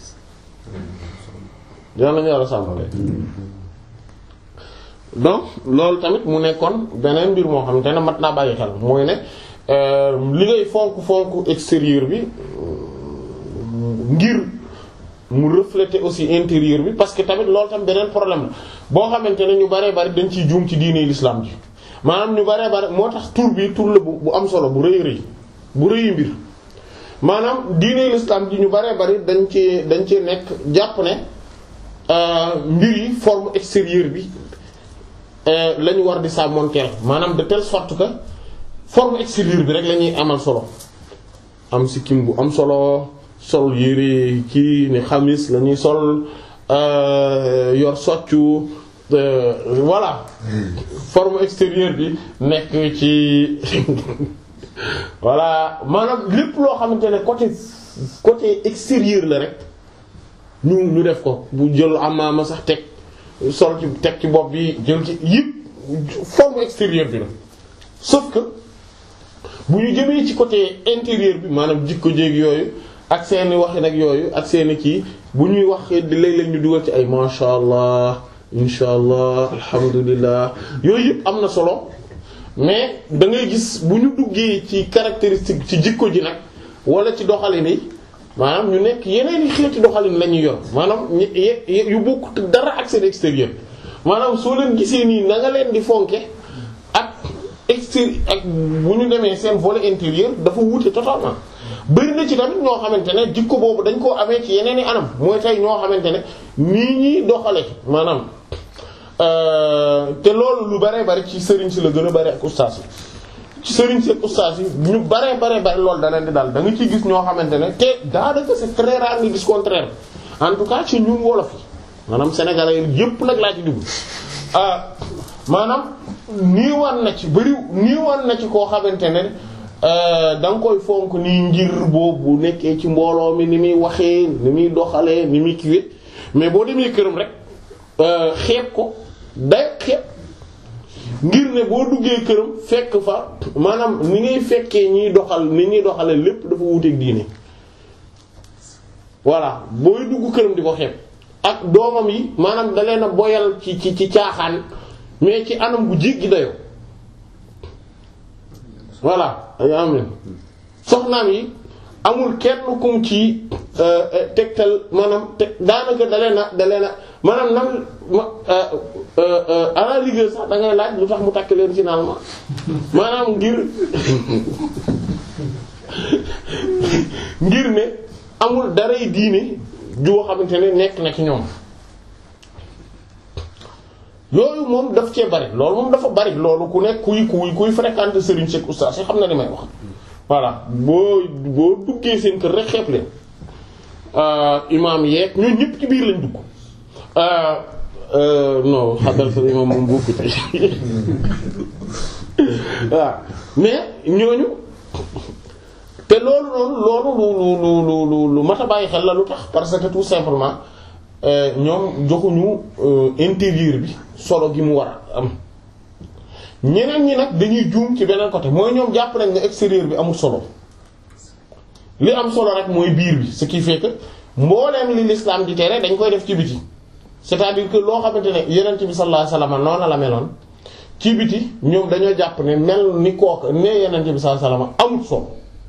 yàlla nañu yàlla sàmmale donc loolu tamit mu nekkoon beneen mbir moo xamante ne mat naa bàyyi xel mooy ne li ngay fonk fonk extérieur bi ngir mu refléter aussi intérieur bi parce que tamit loolu tam beneen problème la boo xamante ne ñu baree bari dañ ciy juum ci diine l'islam ji maanaam ñu baree bari moo tax tur bi tur la bu bu am solo bu rëy rëy bu rëy mbir maanaam diine l'islam ji ñu baree bari dañ ci dañ ci nekk jàpp ne mbir yi forme extérieure bi la ñu war di sàmmonteel maanaam de telle sorte que forme extérieure bi rek la ñuy amal solo am sikkim bu am solo sol yére kii ni xamis la ñuy sol yor soccu voilà forme extérieure bi nekk ci voilà maanaam lépp loo xamante ne côté côté extérieur la rek ñu ñu def ko bu jël amaama sax teg sol ci teg ci bopp bi jël ci yëpp forme extérieure bi la sauf que bu ñu jëmee ci côté intérieur bi maanaam jikko jéeg yooyu ak seeni waxi nag yooyu ak seeni kii bu ñuy wax di léeg-léeg ñu dugal ci ay masha Allah insha Allah alhamdulillah yooyu yëpp am na solo mais da ngay gis bu ñu duggee ci caractéristique ci jikko ji nag wala ci doxalin yi maanaam ñu nekk yeneen i xeeti doxalin la ñuy yor maanaam yu bokk dara ak seen extérieur maanaam soo leen gisee nii na nga leen di fonke ak extérieur ak bu ñu demee seen volet intérieur dafa wuute totalement bari na ci tamit ñoo xamante ne jikko boobu dañ koo amee ci yeneen i anam mooy tey ñoo xamante ne nii ñuy doxale maanaam te loolu lu baree bari ci sëriñ si la gën a bari ak ustaas yi ci sëriñ si ak ustaas yi ñu baree baree bari loolu da leen di daal da nga ciy gis ñoo xamante ne te daanaka c'est très rare nga gis contraire en tout cas ci ñun wolof yi maanaam sénégalais yépp nag laa ci dugg maanaam nii wan na ci bari nii wan na ci koo xamante ne da nga koy fonk nii ngir boobu nekkee ci mbooloo mi ni muy waxee ni muy doxalee ni muy kiiwee mais boo demee këram rek xeeb ko day xeeb ngir ne boo duggee këram fekk fa maanaam ni ngay fekkee ñiy doxal ni ñuy doxalee lépp dafa wuuteeg diine voilà booy dugg këram di ko xeeb ak doomam yi maanaam da leen a boyal ci ci ci caaxaan mais ci anam bu jéggi dayoo voilà ay amin soxnaam yi amul kenn kum ci tegtal maanaam te daanaka da leen a da leen a maanaam nan à la rigueur sax da ngay laaj lu tax mu takk leen finalement maanaam ngir ngir ne amul daray diine joo xamante ne nekk na ci ñoom yooyu moom daf cee bari loolu moom dafa bari loolu ku nekk kuy kuy kuy fréquenter Serigne Cheikh Oustaz xam na li may wax voilà boo boo duggee seen kër rek xeeb leen imaam yeeg ñun ñëpp ci biir lañ dugg non xadaratul imam moom bokku ci waaw mais ñooñu te loolu noonu loolu lu lu lu lu mat a bàyyi xel la lu tax parce que tout simplement ñoom joxuñu intérieur bi solo gi mu war a am ñeneen ñi nag dañuy juum ci beneen côté mooy ñoom jàpp nañ ne extérieur bi amul solo li am solo rek mooy biir bi ce qui fait que mbooleem li l'islam di tere dañ koy def ci biti c'est-à-dire que loo xamante ne yonent bi sallallahu alayhi wasallam noonu la meloon ci biti ñoom dañoo jàpp ne mel ni kooku ne yonent bi sallallahu alayhi wasallam amul solo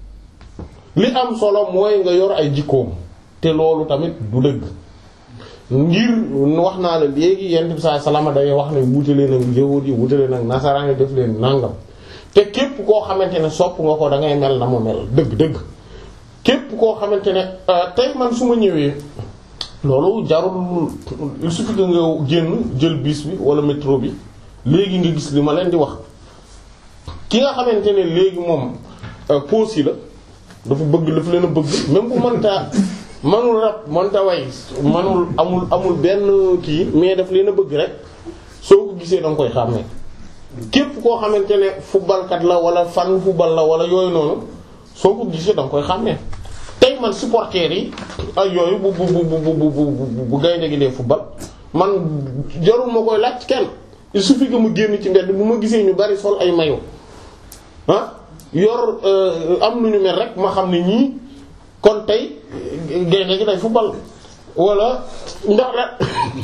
li am solo mooy nga yor ay jikkoom te loolu tamit du dëgg ngir wax naa la léegi yonent bi sallallahu alayhi wasallam day wax ne wuute leen ak yahuud yi wuute leen ak nasaraan yi def leen nangam te képp koo xamante ne sopp nga ko da ngay mel na mu mel dëgg dëgg képp koo xamante ne tey man su ma ñëwee loolu jarul il suffit que nga génn jël bus bi wala métro bi léegi nga gis li ma leen di wax ki nga xamante ne léegi moom pause yi la dafa bëgg dafa leen a bëgg même bu mënta manul rab mënta way manul amul amul benn kii mais daf leen a bëgg rek soo ko gisee danga koy xàmmee képp koo xamante ne footballkat la wala fan football la wala yooyu noonu soo ko gisee danga koy xàmmee tey man supporters yi ak yooyu bu bu bu bu bu bu gaynde gi dee football man jarul ma koy laaj kenn il suffit que mu génn ci mbedd bu ma gisee ñu bari sol ay maillot ah yor am nu ñu mel rek ma xam ne ñii kon tey gaynde gi day football wala ndax la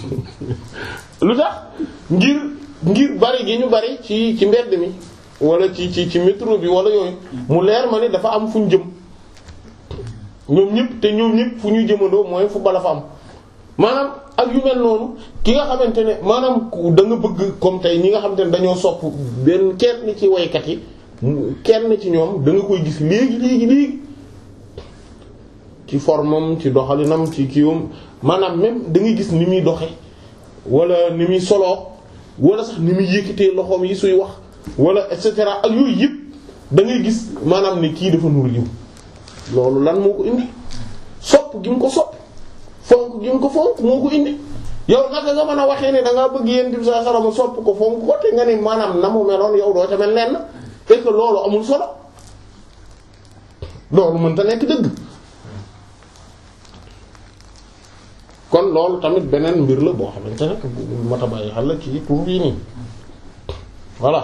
lu tax ngir ngir bari gi ñu bari ci ci mbedd mi wala ci ci ci métro bi wala yooyu mu leer ma ni dafa am fu ñu jëm ñoom ñëpp te ñoom ñëpp fu ñuy jëmandoo mooy football la fa am maanaam ak yu mel noonu ki nga xamante ne maanaam da nga bëgg comme tey ñi nga xamante ne dañoo sopp benn kenn ci waykat yi kenn ci ñoom da nga koy gis léegi léegi léegi ci formam ci doxalinam ci kiiwam maanaam même da ngay gis ni muy doxe wala ni muy soloo wala sax ni muy yëkkatee loxoom yi suy wax wala et cetera ak yooyu yëpp da ngay gis maanaam ne kii dafa nur yiw loolu lan moo ko indi sopp gi mu ko sopp fonk gi mu ko fonk moo ko indi yow naka nga mën a waxee ne da ngaa bëgg yéen di sa salama sopp ko fonk ko te nga ne maanaam na mu meloon yow doo ca mel lenn et que loolu amul solo loolu mënta nekk dëgg kon loolu tamit beneen mbir la boo xamante ne bu mat a bàyyi xel la ci tur bii nii voilà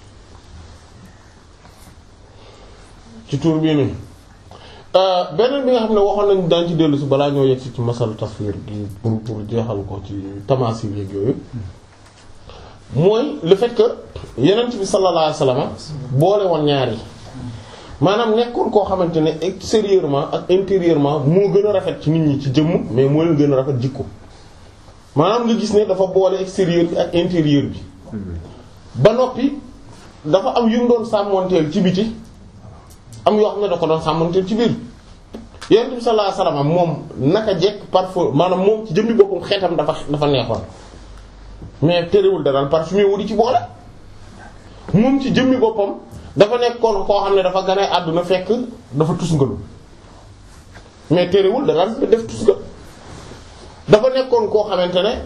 ci tur bii nii beneen bi nga xam ne waxoon nañu daan ci dellu si balaa ñoo yegg si ci masal tasfir gi pour pour jeexal ko ci tamasil yeeg yooyu mooy le fait que yenent bi sallallahu alayhi wasallam boole woon ñaar yi maanaam nekkoon koo xamante ne extérieurement ak intérieurement moo gën a rafet ci nit ñi ci jëmm mais moo leen gën a rafet jikko maanaam nga gis ne dafa boole extérieur bi ak intérieur bi ba noppi dafa am yu mu doon sàmmoonteel ci biti am yoo xam ne da ko doon sàmmoonteel ci biir yenent bi sallallahu alayhi wasallam moom naka jekk parfois maanaam moom ci jëmmi boppam xeetam dafa dafa neexoon mais terewul da daan parfumé wu di ci boole moom ci jëmmi boppam dafa nekkoon koo xam ne dafa gane àdduna fekk dafa tusngalu mais terewul da daan def tusngal dafa nekkoon koo xamante ne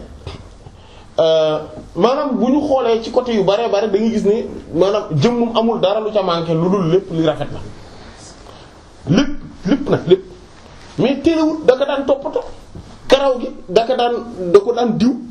maanaam bu ñu xoolee ci côté yu bare bare da nga gis ni maanaam jëmmum amul dara lu ca manqué lu dul lépp li rafet la lépp lépp nag lépp mais terewul da ko daan toppatoo karaw gi da ko daan da ko daan diw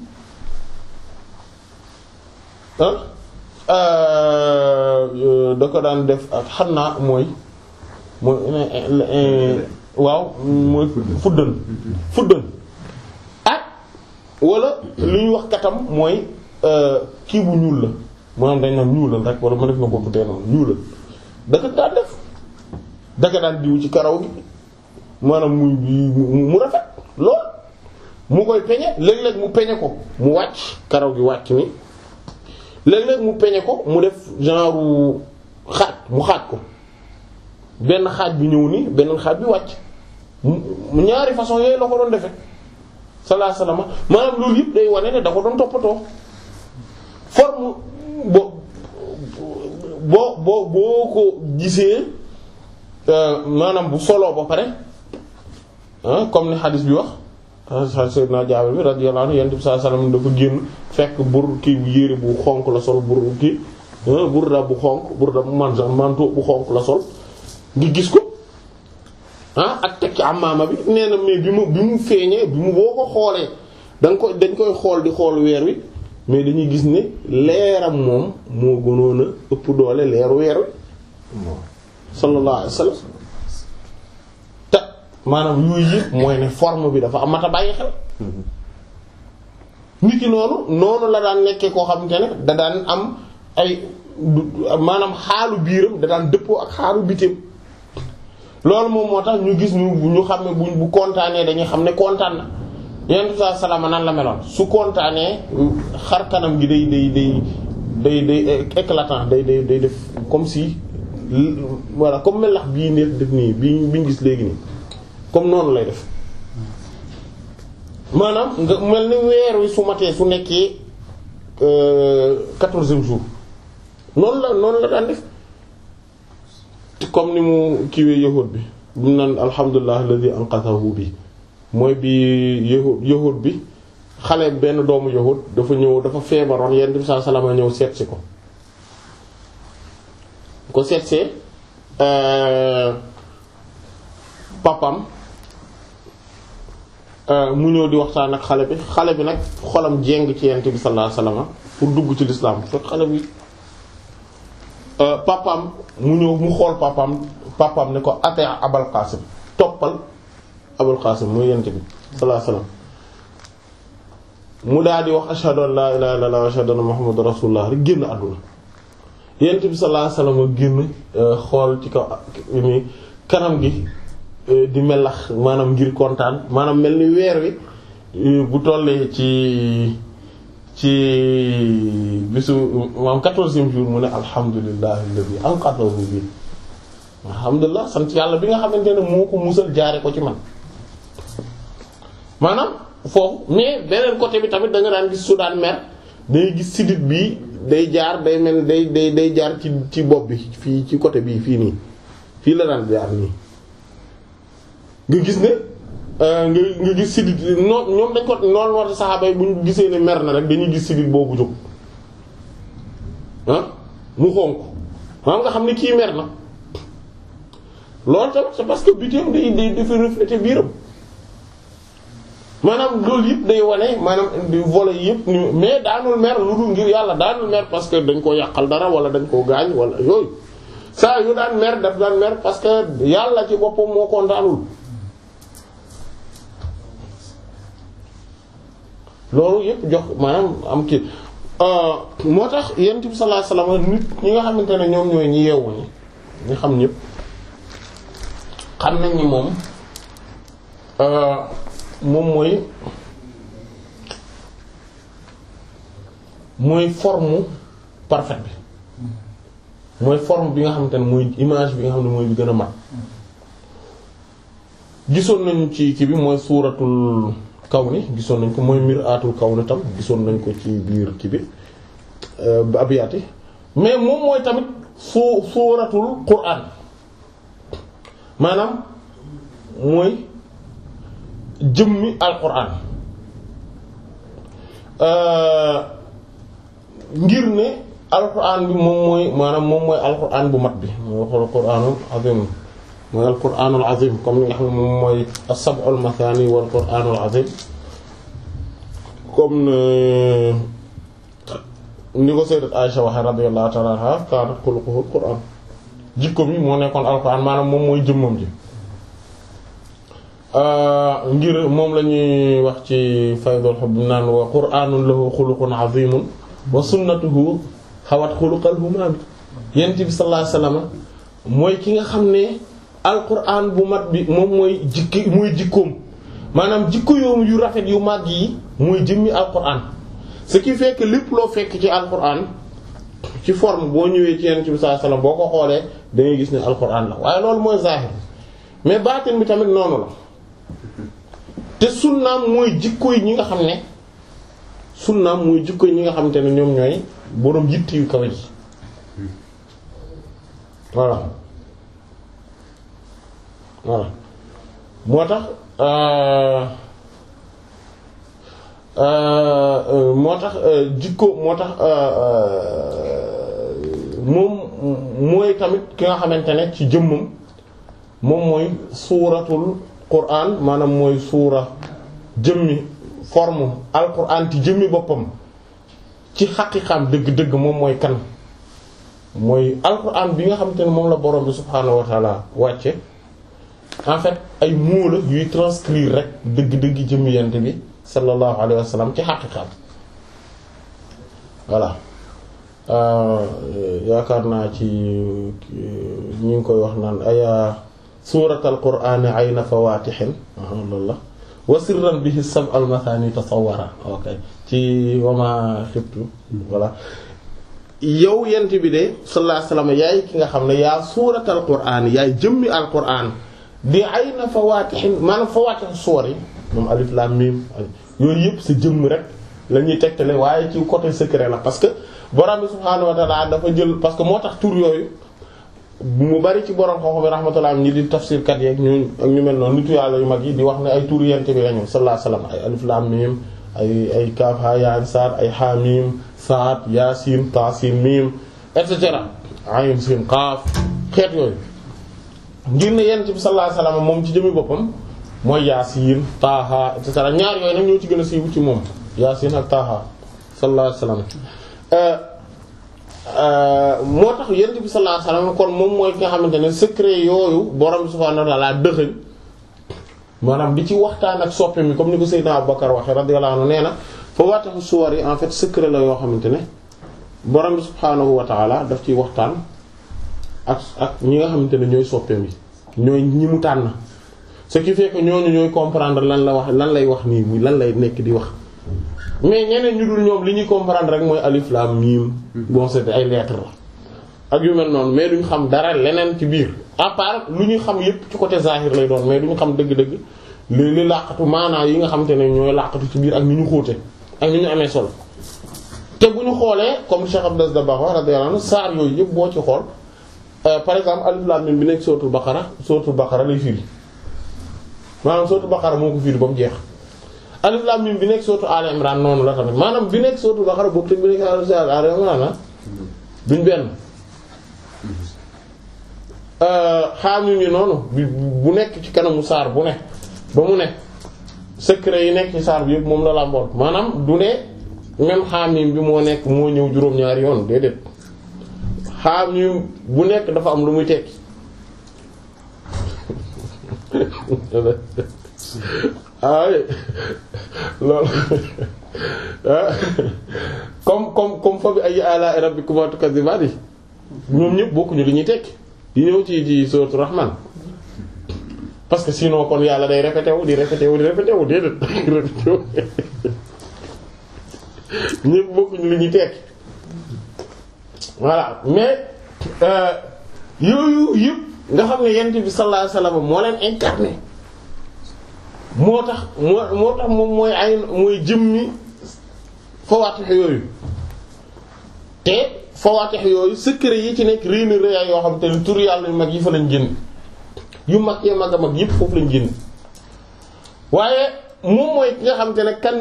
da ko daan def ak xam naa mooy mooy waaw mooy fuddan fuddan ak wala lu ñuy wax katam mooy kii bu ñuul la maanaam dañ naan ñuulal rek wala ma def na bopp dee noonu ñuulal da ko daan def da ko daan diw ci karaw gi maanaam muy mu rafet lool mu koy peñe léeg-léeg mu peñe ko mu wàcc karaw gi wàcc ni léeg-léeg mu peñe ko mu def genre xaaj mu xaaj ko benn xaaj bi ñëw ni benn xaaj bi wàcc mu ñaari façon yooyu la ko doon defe sallallahu alayhi wasallam maanaam loolu yëpp day wane ne da ko doon toppatoo forme bo boo boo boo ko gisee maanaam bu soloo ba pare comme ni hadith bi wax Sayyidina Jaabir bi radiyallahu anhu Yonent bi sallallahu alayhi wasallam dafa génn fekk bur kii yére bu xonk la sol bur kii burda bu xonk burda bu man manteau bu xonk la sol ngi gis ko ah ak tekki amaama bi nee na mais bi mu bi mu feeñee bi mu boo ko xoolee da nga ko dañ koy xool di xool weer wi mais dañuy gis ne leeram moom moo gënoon a ëpp doole leeru weer wi sallallahu alayhi wasallam te maanaam yooyu yëpp mooy ne forme bi dafa am mat a bàyyi xel nit ki noonu noonu la daan nekkee koo xamante ne da daan am ay maanaam xaalu biiram da daan dëppoo ak xaalu bitim loolu moom moo tax ñu gis ñu ñu xam ne bu bu kontaanee dañuy xam ne kontaan na Yonent bi sallallahu alayhi wasallam nan la meloon su kontaanee xar kanam gi day day day day day éclatant day day day def comme si voilà comme melax bii ne def nii bii bi ñu gis léegi nii comme noonu lay def maanaam nga mel ni weer wi su matee su nekkee quatorzième jour noonu la noonu la daan def comme ni mu kiiwee yahud bi bu naan alhamdulillahi alladhi anqathahu bi mooy bi yahud yahud bi xale benn doomu yahud dafa ñëw dafa feebaroon Yonent bi sallallahu alayhi wasallam ñëw seet si ko ko seet see papam mu ñëw di waxtaan ak xale bi xale bi nag xolam jéng ci Yonent bi sallallahu alayhi wasallam pour dugg ci l'islam fekk xale bi papam mu ñëw mu xool papam papam ne ko ate Abul Qasim toppal Abul Qasim mooy Yonent bi sallallahu alayhi wasallam mu daal di wax ashhadu an la ilaha illallah wa ashhadu anna muhammadar rasulullah rek génn àdduna Yonent bi sallallahu alayhi wasallam génn xool ci kaw ni kanam gi di melax maanaam ngir kontaan maanaam mel ni weer wi bu tollee ci ci bisu maanaam quatorzième jour mu ne alhamdulillahi alladhi anqadhahu bi alhamdulillah sant yàlla bi nga xamante ne moo ko musal jaare ko ci man maanaam foofu mais beneen côté bi tamit da nga daan gis su daan mer day gis sidit bi day jaar day mel day day day jaar ci ci bopp bi fii ci côté bii fii nii fii la daan jaar nii nga gis ne nga nga gis sidit noonu ñoom dañ ko noonu war saxaaba yi bu ñu gisee ne mer na rek dañuy gis sidit boobu jóg ah mu xonk maanaam nga xam ne kii mer na loolu tamit c'est parce que bitim day day dafa refléter biiram maanaam loolu yëpp day wane maanaam di volet yëpp ni mais daanul mer lu dul ngir yàlla daanul mer parce que dañ ko yàqal dara wala dañ koo gaañ wala yooyu saa yu daan mer daf daan mer parce que yàlla ci boppam moo kontaanul loolu yëpp jox maanaam am kii moo tax Yonent bi sallallahu alayhi wasallam nit ñi nga xamante ne ñoom ñooy ñi yeewu ñi ñi xam ñëpp xam nañ ni moom moom mooy mooy forme parfaite bi mooy forme bi nga xamante ne mooy image bi nga xam ne mooy bi gën a mat gisoon nañu ci kii bi mooy suuratul kawni gisoon nañ ko mooy miraatul kawni tam gisoon nañ ko ci biir kii bi abiyaati mais moom mooy tamit su suuratul qur'an maanaam mooy jëmmi alquran ngir ne alquran bi moom mooy maanaam moom mooy alquran bu mat bi mooy waxul qur'anul azim mooy alquranul azim comme ni nga xam ne moom mooy as-sab'ul mathani wal qur'anul azim comme ni ko sayyidat Aisha waxe radiyallahu ta'ala anha kaanat xuluquhul qur'an jikko bi moo nekkoon alquran maanaam moom mooy jëmmam ji ngir moom la ñuy wax ci faydul hubb naan wa qur'anun lahu xuluqun azimun wa sunnatuhu xawat xuluqal humam yent bi sallallahu alayhi wasallam mooy ki nga xam ne alquran bu mat bi moom mooy jikki mooy jikkoom maanaam jikko yoom yu rafet yu màgg yi mooy jëmmi alquran ce qui fait que lépp loo fekk ci alquran ci forme boo ñëwee ci yent bi sallallahu alayhi wasallam boo ko xoolee da ngay gis ne alquran la waaye loolu mooy zahir mais baatin bi tamit noonu la te sunnaam mooy jikko yi ñi nga xam ne sunnaam mooy jikko yi ñi nga xamante ne ñoom ñooy boroom yitt yu kawe ji voilà voilà moo tax moo tax jikko moo tax moom mooy tamit ki nga xamante ne ci jëmmam moom mooy suuratul Qur'an maanaam mooy suura jëmmi forme al-Qur'an ci jëmmi boppam ci xaqiqam dëgg-dëgg moom mooy kan mooy al-Qur'an bi nga xamante ne moom la borom bi subhaanahu wa ta'ala wàcce en fait ay mots la yuy transcrire rek dëgg-dëgg jëmmi yent bi sallallahu alayhi wa sallam ci xaqiqam voilà yaakaar naa ci ñi ngi koy wax naan aya suuratal qur'aani ayna fawaatihin loolu la wa sirran bihi sab'al mathani tasawwara ok ci wama xibtu voilà yow yent bi de sallallahu alayhi wa sallam yaay ki nga xam ne yaa suuratal qur'aani yaay jëmmi al qur'aan di ayna fawaatihin maanaam fawaatih suwar yi moom alif lam mim yooyu yëpp sa jëmm rek la ñuy tegtale waaye ci côté secret la parce que borom bi subhaanahu wa ta'ala dafa jël parce que moo tax tur yooyu mu bari ci borom xam-xam yi rahmatullah ñi di tafsir kat yeeg ñu ak ñu mel noonu nitu yàlla yu mag yi di wax ne ay tur yent bi lañu sallallahu alayhi wasallam ay alif lam mim ay ay kaaf ha ya saad ay ha mim saad yasin ta sin mim et cetera ayn sin qaaf xeet yooyu ngir ne yent bi sallallahu alayhi wasallam moom ci jëmi boppam mooy yasin taaha et cetera ñaar yooyu nag ñoo ci gën a siiwu ci moom yasin ak taaha sallallahu alayhi wasallam moo tax yent bi sallallahu alayhi wasallam kon moom mooy ki nga xamante ne secret yooyu borom subhaanahu wa ta'ala dëxëñ maanaam di ci waxtaan ak soppe mi comme ni ko Seydina Abubakar waxe radiyallahu anhu nee na fa waataxu suwar yi en fait secret la yoo xamante ne borom bi subhaanahu wa ta'ala daf ciy waxtaan ak ak ñi nga xamante ne ñooy soppe mi ñooy ñi mu tànn ce qui fait que ñooñu ñooy comprendre lan la wax lan lay wax nii muy lan lay nekk di wax mais ñeneen ñu dul ñoom li ñuy comprendre rek mooy alif lam mim bon c'est ay lettres la ak yu mel noonu mais duñ xam dara leneen ci biir à part lu ñu xam yépp ci côté zahir lay doon mais duñ xam dëgg-dëgg li li làqatu maanaa yi nga xamante ne ñooy làqatu ci biir ak ni ñu xóote ak ni ñu amee solo te bu ñu xoolee comme Cheikh Abdou Dabakh radiyallahu anhu saar yooyu yëpp boo ci xool par exemple alif lam mim bi nekk suratul Baqara suratul Baqara lay firi maanaam suratul Baqara moo ko firi ba mu jeex alif lam mim bi nekk sootu Al Imran noonu la tamit maanaam bi nekk sootu Baqara boobu tamit bi nekk Al Imran ah duñ benn xaamim yi noonu bi bu nekk ci kanamu saar bu ne ba mu ne secret yi nekk ci saar bi yëpp moom la làmbool maanaam du ne même xaamim bi moo nekk moo ñëw juróom-ñaari yoon déedéet xaamim bu nekk dafa am lu muy tekki ah oui loolu comme comme comme fa bi ay ala rabbikuma tukazziban ñoom ñëpp bokkuñu li ñuy tekki di ñëw ci ci sourate Rahman parce que sinon kon yàlla day répété wu di répété wu di répété wu déedéet répété wu ñëpp bokkuñu li ñuy tekki voilà mais yooyu yëpp nga xam ne yent bi sallallahu alayhi wasallam moo leen incarné moo tax moo moo tax moom mooy ay mooy jëmmi fawaatix yooyu te fawaatix yooyu secret yi ci nekk réy na réyaay yoo xam te ne tur yàlla yu mag yi fa lañ génn yu mag yee mag a mag yëpp foofu lañ génn waaye moom mooy ki nga xam te ne kan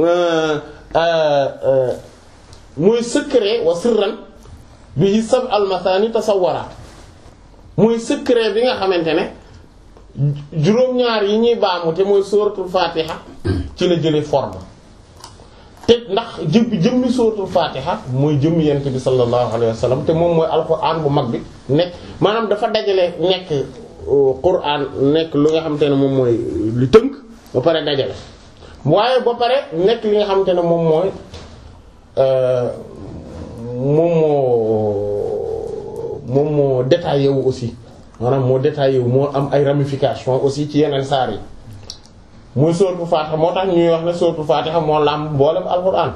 mooy secret wa sirran bi sab almasani tasawwara mooy secret bi nga xamante ne juróom-ñaar yi ñuy baamu te mooy suratul fatiha ci la jëlee forme te ndax jëmmi jëmmi suratul fatiha mooy jëmmi yent bi sallallahu alayhi wa sallam te moom mooy alquran bu mag bi nekk maanaam dafa dajale nekk quran nekk lu nga xamante ne moom mooy li tënk ba pare dajale waaye ba pare nekk li nga xamante ne moom mooy moom moo moom moo détaillé wu aussi maanaam moo détaillé wu moo am ay ramification aussi ci yeneen saar yi muy suratul Fatiha moo tax ñuy wax ne suratul Fatiha moo lam boolem alxuraan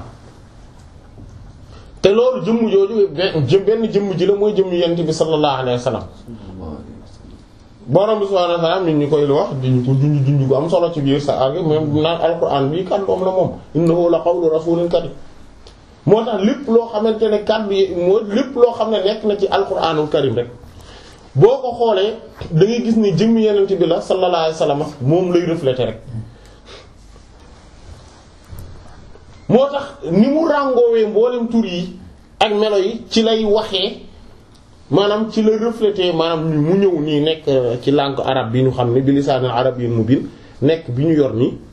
te loolu jëmm jooju benn jëmm ji la mooy jëmm yent bi sallallahu alayhi wa sallam borom bi subhaanahu wa ta'aala nit ñi koy wax di ñu ko junj junj gu am solo ci biir sa argi même naan alxuraan bii kàddoom la moom innahu la qawlu rasuulin kariim moo tax lépp loo xamante ne kàddu yi moo lépp loo xam ne nekk na ci alxuraanul karim rek boo ko xoolee da ngay gis ni jëmm yenent bi la sallallahu alayhi wasallam moom lay refléter rek moo tax ni mu ràngoowee mboolem tur yi ak melo yi ci lay waxee maanaam ci la refléter maanaam mu ñëw nii nekk ci langue arabe bi ñu xam ne bi lisaanil arabiyyin mubiin nekk bi ñu yor nii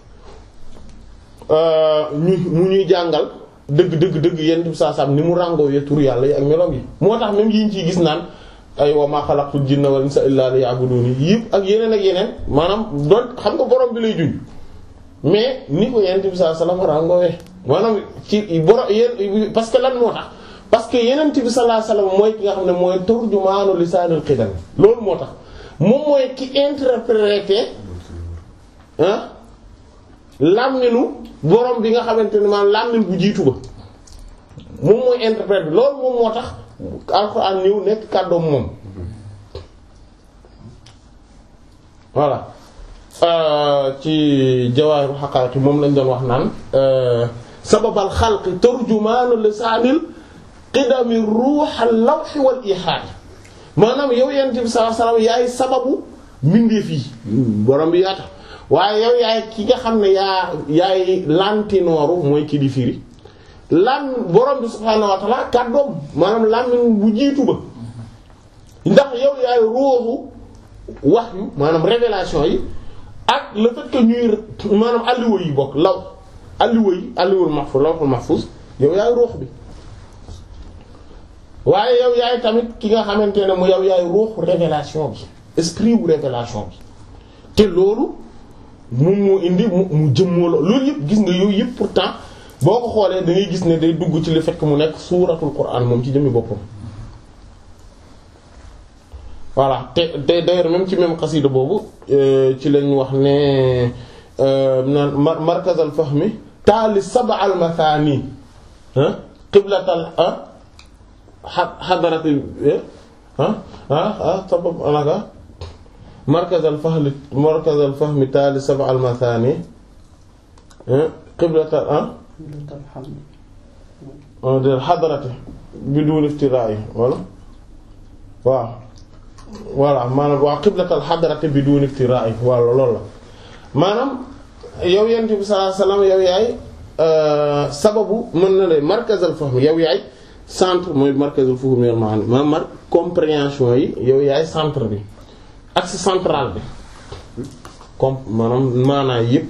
ñu mu ñuy jàngal dëgg dëgg dëgg yenn bi saa sam ni mu ràngoowee tur yàlla yi ak melo yi moo tax même yi ñu ciy gis naan ay wa maa xalaqtul jinna wal insa illaa liya'buduun yëpp ak yeneen ak yeneen maanaam doon xam nga borom bi lay juñ mais ni ko yenent bi sallallahu alayhi wasallam rangoowee maanaam ci borom yéen parce que lan moo tax parce que yenent bi sallallahu alayhi wasallam mooy ki nga xam ne mooy turjumaanu lisaanil qidam loolu moo tax moom mooy ki interpréter ah làmminu borom bi nga xamante ne maanaam làmmin bu jiitu ba moom mooy interpréter bi loolu moom moo tax alxuraan ñëw nekk kàddoom moom voilà ci jawaahirul haqaa'iq moom lañ doon wax naan sababal xalqi turjumaanu lisaanil qidami ruuhal lawhi wal ihaat maanaam yow yonent bi sallallahu alayhi wasallam yaay sababu mbindeef yi borom bi yaa tax waaye yow yaay ki nga xam ne yaa yaay lantinooru mooy ki di firi lan borom bi subhaanahu wa ta'ala kàddoom maanaam làmmiñ bu jiitu ba ndax yow yaay ruuxu wahyu maanaam révélation yi ak le fait que ñuy maanaam alluwa yi bokk law alluwa yi alluwul mahfuz lawhul mahfuz yow yaay ruux bi waaye yow yaay tamit ki nga xamante ne mu yow yaay ruuxu révélation bi esprit wu révélation bi te loolu moom moo indi mu mu jëmmoo la loolu yëpp gis nga yooyu yëpp pourtant boo ko xoolee da ngay gis ne day dugg ci le fait que mu nekk suuratul Qur'an moom ci jëmmi boppam voilà te te d'ailleurs même ci même xasida boobu ci lañ wax ne naan markaz al fahmi taali saba al mathani qiblatal hadarati ah ah sabab anaka markaz al fahmi markaz al fahmi taali saba al mathani qiblatal ah hadarati bidun iftira'i wala waaw voilà maanaam waa qiblatal hadarati bidun iftira'i wala loolu la maanaam yow yonent bi sallallahu alayhi wasallam yow yaay sababu mën na la markazal fahm yow yaay centre mooy markazal fahm maanaam ma mar compréhension yi yow yaay centre bi axe central bi comme maanaam maanaa yëpp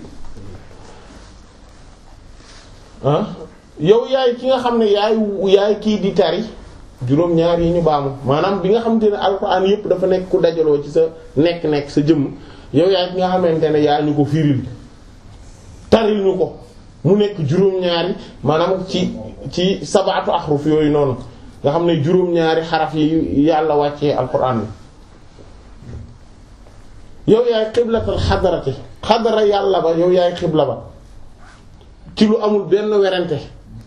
ah yow yaay ki nga xam ne yaay yaay kii di tari juróom-ñaar yi ñu baamu maanaam bi nga xamante ne alxuraan yëpp dafa nekk ku dajaloo ci sa nekk-nekk sa jëmm yow yaay ki nga xamante ne yaa ñu ko firil taril ñu ko mu nekk juróom-ñaari maanaam ci ci sabaatu ahruf yooyu noonu nga xam ne juróom-ñaari xaraf yi yàlla wàccee alxuraan bi yow yaay xiblatal xadarati xadara yàlla ba yow yaay xibla ba ci lu amul benn werante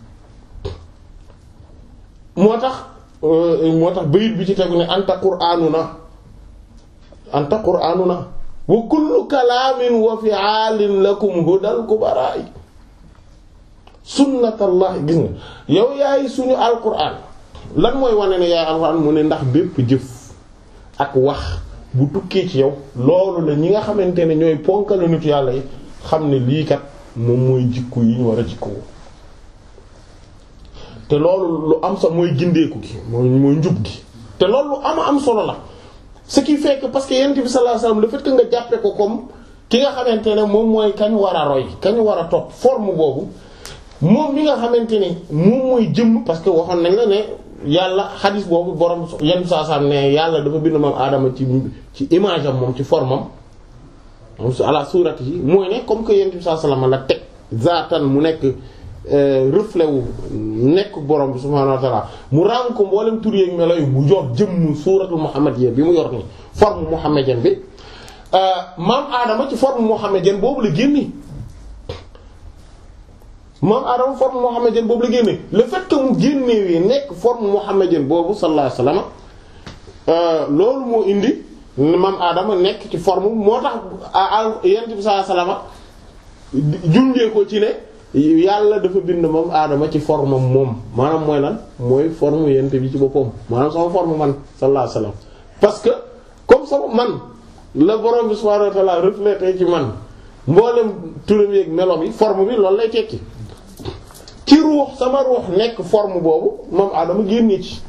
moo tax moo tax bayit bi ci tegu ne anta qur'anuna anta qur'anuna wa kullu kalaamin wa fi'aalin lakum hudal kubaraay sunnatallah gis nga yow yaay suñu alquran lan mooy wane ne yaay alquran mu ne ndax bépp jëf ak wax bu tukkee ci yow loolu la ñi nga xamante ne ñooy ponkal nitu yàlla yi xam ne lii kat moom mooy jikko yi ñu war a jikko te loolu lu am sax mooy gindeeku gi mooy mooy njub gi te loolu lu ama am solo la ce qui fait que parce que yonent bi sallallahu alayhi wasallam le fait que nga jàppe ko comme ki nga xamante ne moom mooy kañ war a roy kañ war a topp forme boobu moom mi nga xamante ne moom mooy jëmm parce que waxoon nañ la ne yàlla xadis boobu borom yenn saa saa ne yàlla dafa bind moom aadama ci ci image am moom ci forme am moom su ala suurati yi mooy ne comme que yonent bi sallallahu alayhi wasallam la teg zaatan mu nekk reflet wu nekk borom bi subhaanahu wa ta'ala mu ràng ko mboolem tur yeeg melo yi mu yor jëmm suuratul muhammadiyya bi mu yor ni forme muhammadienne bi maam aadama ci forme muhammadienne boobu la génne maam aadama forme muhammadienne boobu la génne le fait que mu génnewee nekk forme muhammadienne boobu sallallahu alayhi wa sallam loolu moo indi maam aadama nekk ci forme moo tax yonent bi sallallahu alayhi wa sallam junjee ko ci ne yàlla dafa bind moom aadama ci forme moom maanaam mooy lan mooy forme yent bi ci boppam maanaam sama forme man sallallahu alayhi wasallam parce que comme sama man la borom bi subhanahu wa ta'ala reflété ci man mboolem turam yeeg melom yi forme bi loolu lay tekki ci ruux sama ruux nekk forme boobu moom Adama génnee ci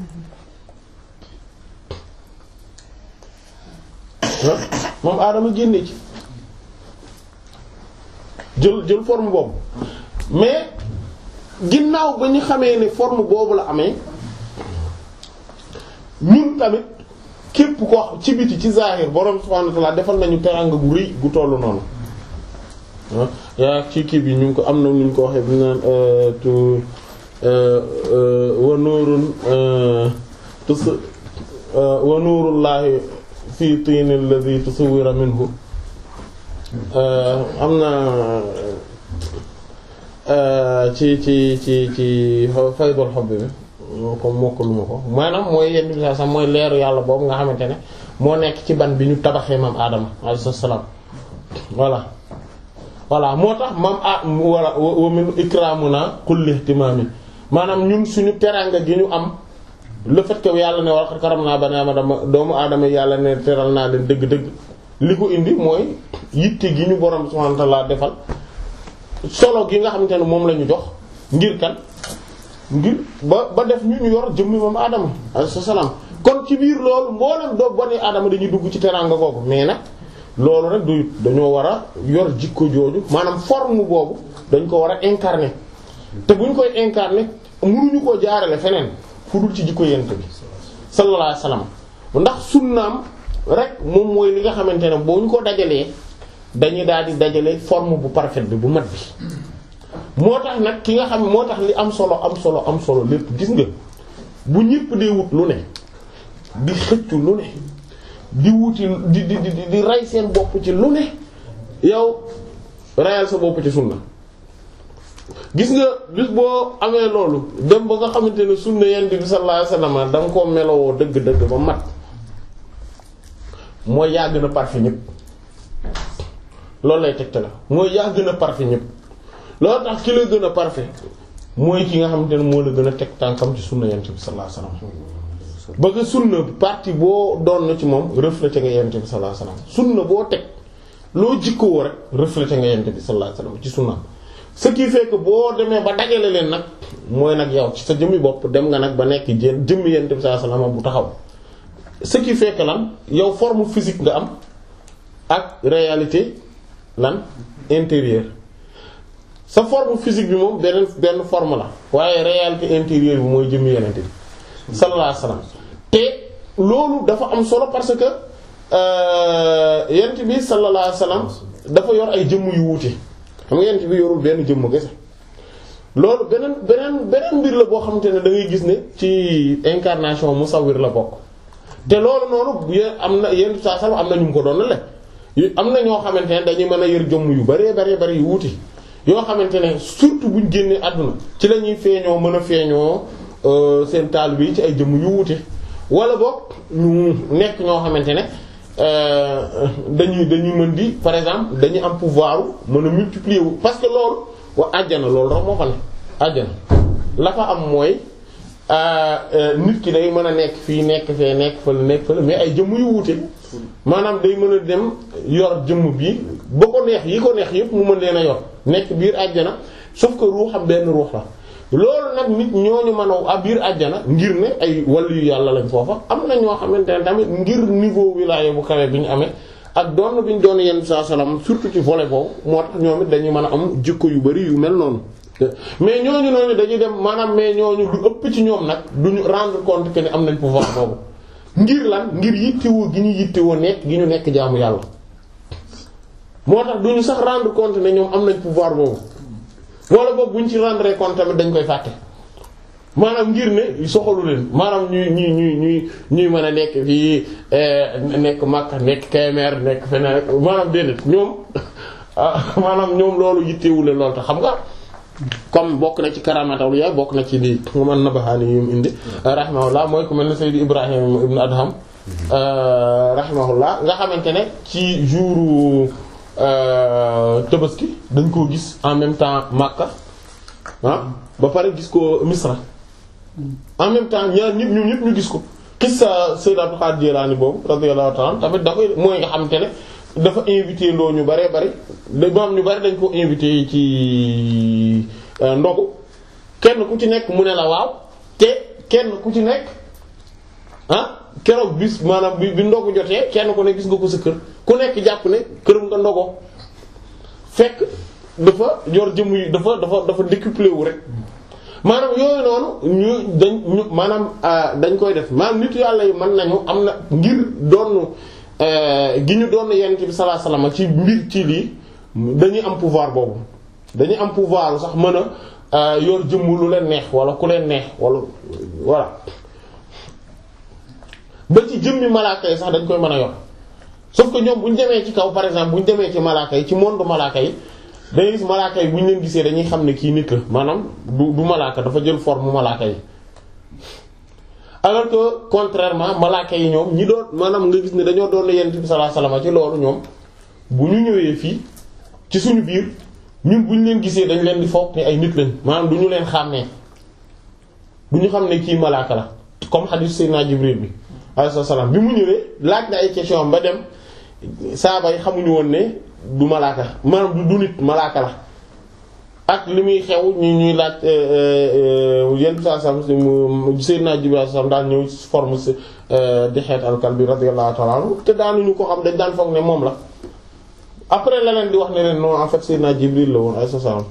moom Adama génnee ci jël jël forme boobu mais ginnaaw ba ñu xamee ne forme boobu la amee ñun tamit képp ko ci biti ci zahir borom subhanahu wa ta'ala defal nañu teranga gu rëy gu tollu noonu yaa ci kii bi ñu ngi ko am na ñu ko waxee bi naan tu wa nuurun tus wa nuurullahi fi tinil ladhi tusawwira minhu am na ci ci ci ci faydul hubbi bi comme mokkaluma ko maanaam mooy yenn bi sax mooy leeru yàlla boobu nga xamante ne moo nekk ci ban bi ñu tabaxee maam Adama alayhi salaam voilà voilà moo tax maam a wala wa min ikramuna kulli ihtimami maanaam ñun suñu teranga gi ñu am le fait que yàlla ne wala karam naa bani Adama doomu Adama yàlla ne teral naa leen dëgg-dëgg li ko indi mooy yitte gi ñu borom subhanahu wa ta'ala defal solo gi nga xamante ne moom la ñu jox ngir kan ngir ba ba def ñu ñu yor jëmmi moom Adama alayhi salaam kon ci biir loolu mboolem doo bani Adama dañuy dugg ci teranga googu mais nag loolu rek du dañoo war a yor jikko jooju maanaam forme boobu dañ ko war a incarner te bu ñu koy incarner mënuñu koo jaarale feneen fu dul ci jikko yent bi sallallahu alayhi wasallam ndax sunnaam rek moom mooy li nga xamante ne boo ñu ko dajalee dañuy daal di dajale forme bu parfaite bi bu mat bi moo tax nag ki nga xam moo tax li am solo am solo am solo lépp gis nga bu ñëpp dee wut lu ne di xëccu lu ne di wuti di di di di rey seen bopp ci lu ne yow reyal sa bopp ci sunna gis nga bis boo amee loolu dem ba nga xamante ne sunna yent bi sallallahu alayhi wasallam da nga koo melowoo dëgg-dëgg ba mat mooy yaa gën a parfait ñëpp loolu lay tegte la mooy yaa gën a parfait ñëpp loolu tax ki la gën a parfait mooy ki nga xamante ne moo la gën a teg tànkam ci sunna yent bi sallallahu alayhi wasallam ba nga sunna partie boo doon na ci moom reflété nga yent bi sallallahu alayhi wasallam sunna boo teg loo jikkoo rek reflété nga yent bi sallallahu alayhi wasallam ci sunna ce qui fait que boo demee ba dajale leen nag mooy nag yow ci sa jëmmi bopp dem nga nag ba nekk jën jëmmi yent bi sallallahu alayhi wasallam bu taxaw ce qui fait que lan yow forme physique nga am ak réalité lan intérieure sa forme physique bi moom benn benn forme la waaye réalité intérieure bi mooy jëmmi yenente bi sallallahu alayhi wasallam te loolu dafa am solo parce que yenente bi sallallahu alayhi wasallam dafa yor ay jëmm yu wuute xam nga yenente bi yorul benn jëmm kese loolu beneen beneen beneen mbir la boo xamante ne da ngay gis ne ci incarnation musawwir la bokk te loolu noonu yéen am na yenn saa sax am na ñu ko doon la am na ñoo xamante ne dañuy mën a yor jëmm yu bari bari bari yu wuute yoo xamante ne surtout buñ génnee àdduna ci la ñuy feeñoo mën a feeñoo seen taal bi ci ay jëmm yu wuute wala boog ñu nekk ñoo xamante ne dañuy dañuy mën di par exemple dañuy am pouvoir mën a multiplier wu parce que loolu wa àjjana loolu rek moo fa ne àjjana la fa am mooy nit ki day mën a nekk fii nekk fee nekk fële nekk fële mais ay jëmm yu wuute maanaam day mën a dem yor jëmm bii ba ko neex yi ko neex yépp mu mën leen a yor nekk biir àjjana sauf que ruuxam benn ruux la loolu nag nit ñooñu mën a biir àjjana ngir ne ay wàllu yu yàlla lañ foofa am na ñoo xamante ne tamit ngir niveau wilaya bu kawe bi ñu amee ak doon bi ñu doon yenn saa salaam surtout ci volet boobu moo tax ñoom it dañuy mën a am jikko yu bari yu mel noonu mais ñooñu noonu dañuy dem maanaam mais ñooñu lu ëpp ci ñoom nag duñu rendre compte que ne am nañ pouvoir boobu ngir lan ngir yittewoo gi ñu yittewoo nekk gi ñu nekk jaamu yàlla moo tax duñu sax rendre compte ne ñoom am nañ pouvoir boobu wala boobu buñ ci rendre compte tamit dañ koy fàtte maanaam ngir ne soxalu leen maanaam ñuy ñuy ñuy ñuy ñuy mën a nekk fii nekk Makka nekk Kébémer nekk feneen rek maanaam déedéet ñoom maanaam ñoom loolu yittewu leen loolu tax xam nga comme bokk na ci karamataw yaay bokk na ci lii nga mën Nabahaani yu mu indi rahimahullah mooy ku mel ne Sayyid Ibrahim ibn Adham rahimahullah nga xamante ne ci jouru Tabaski dañ koo gis en même temps Makka ah ba pare gis ko Misra en même temps ñaar ñëpp ñoom ñëpp ñu gis ko qissa Sayyid Abdul Qadir Jilani boobu radiyallahu ta'ala tamit da koy mooy nga xamante ne dafa invité loo ñu bare bari da am ñu bari dañ ko invité ci ndogu kenn ku ci nekk mu ne la waaw te kenn ku ci nekk ah keroog bis maanaam bi bi ndogu jotee kenn ku ne gis nga ko sa kër ku nekk jàpp ne këram nga ndogoo fekk dafa yor jëmm yi dafa dafa dafa décuplé wu rek maanaam yooyu noonu ñu dañ ñu maanaam dañ koy def maanaam nit yàlla yi mën nañu am na ngir doon gi ñu doon yonent bi sallallahu alayhi wasallam ci mbir ci lii dañuy am pouvoir boobu dañuy am pouvoir sax mën a yor jëmm lu leen neex wala ku leen neex wala voilà ba ci jëmmi malaaka yi sax dañ koy mën a yor sauf que ñoom bu ñu demee ci kaw par exemple bu ñu demee ci malaaka yi ci monde malaaka yi dañuy gis malaaka yi bu ñu leen gisee dañuy xam ne kii nit la maanaam du du malaaka dafa jël forme malaaka yi alors que contrairement malaaka yi ñoom ñi doon maanaam nga gis ne dañoo doon yonent bi sallallahu alayhi wasallam ci loolu ñoom bu ñu ñëwee fii ci suñu biir ñun bu ñu leen gisee dañ leen di foog ne ay nit lañ maanaam du ñu leen xàmmee du ñu xam ne kii malaaka la comme hadith Seydina Jibril bi alayhi salaam bi mu ñëwee laaj na ay question ba dem saaba yi xamuñu woon ne du malaaka maanaam du du nit malaaka la ak li muy xew ñu ñuy laaj yenn saa sam Seydina Jibril sam daan ñëw forme Dihiyat al-Kalbi radiyallahu ta'ala anhu te daanuñu ko xam dañ daan foog ne moom la après la leen di wax ne leen non en fait Seydina Jibril la woon alayhi salaam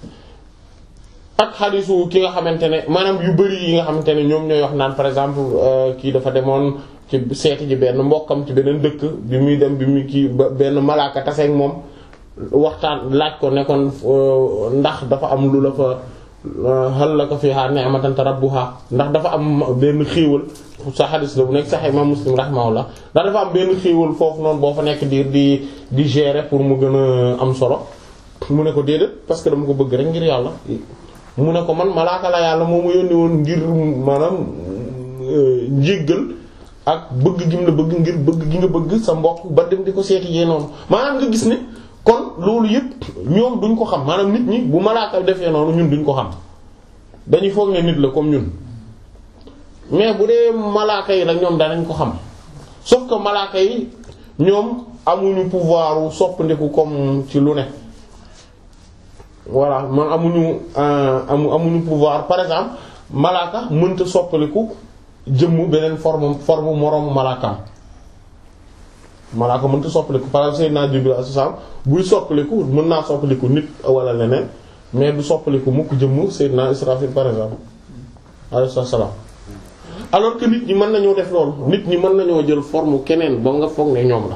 ak xadisu ki nga xamante ne maanaam yu bari yi nga xamante ne ñoom ñooy wax naan par exemple kii dafa demoon ci seeti ji benn mbokkam ci beneen dëkk bi muy dem bi muy kii benn malaaka tase ak moom waxtaan laaj ko nekkoon ndax dafa am lu la fa hal laka fiha ni'matan tarabbuha ndax dafa am benn xéewal sa xadis la bu nekk Sahih Imam Muslim rahimahullah ndax dafa am benn xéewal foofu noonu boo fa nekk di di di gérer pour mu gën a am solo mu ne ko déedéet parce que dama ko bëgg rek ngir yàlla mu ne ko man malaaka la yàlla moo ma yónni woon ngir maanaam njéggal ak bëgg gi mu la bëgg ngir bëgg gi nga bëgg sa mbokk ba dem di ko seeti yee noonu maanaam nga gis ne kon loolu yëpp ñoom duñ ko xam maanaam nit ñi bu malaaka defee noonu ñun duñ ko xam dañuy foog ne nit la comme ñun mais bu dee malaaka yi la ñoom danañ ko xam sauf que malaaka yi ñoom amuñu pouvoir soppandiku comme ci lu ne voilà man amuñu amu amuñu pouvoir par exemple malaaka mënta soppaliku jëmmu beneen forme forme moroomu malaakaam malaaka mënta soppaliku par exemple Seydina Jibril alayhi salaam buy soppaliku mën naa soppaliku nit wala leneen mais du soppaliku mukk jëmmu Seydina Israfil par exemple alayhi salaam alors que nit ñi mën nañoo def loolu nit ñi mën nañoo jël forme keneen ba nga foog ne ñoom la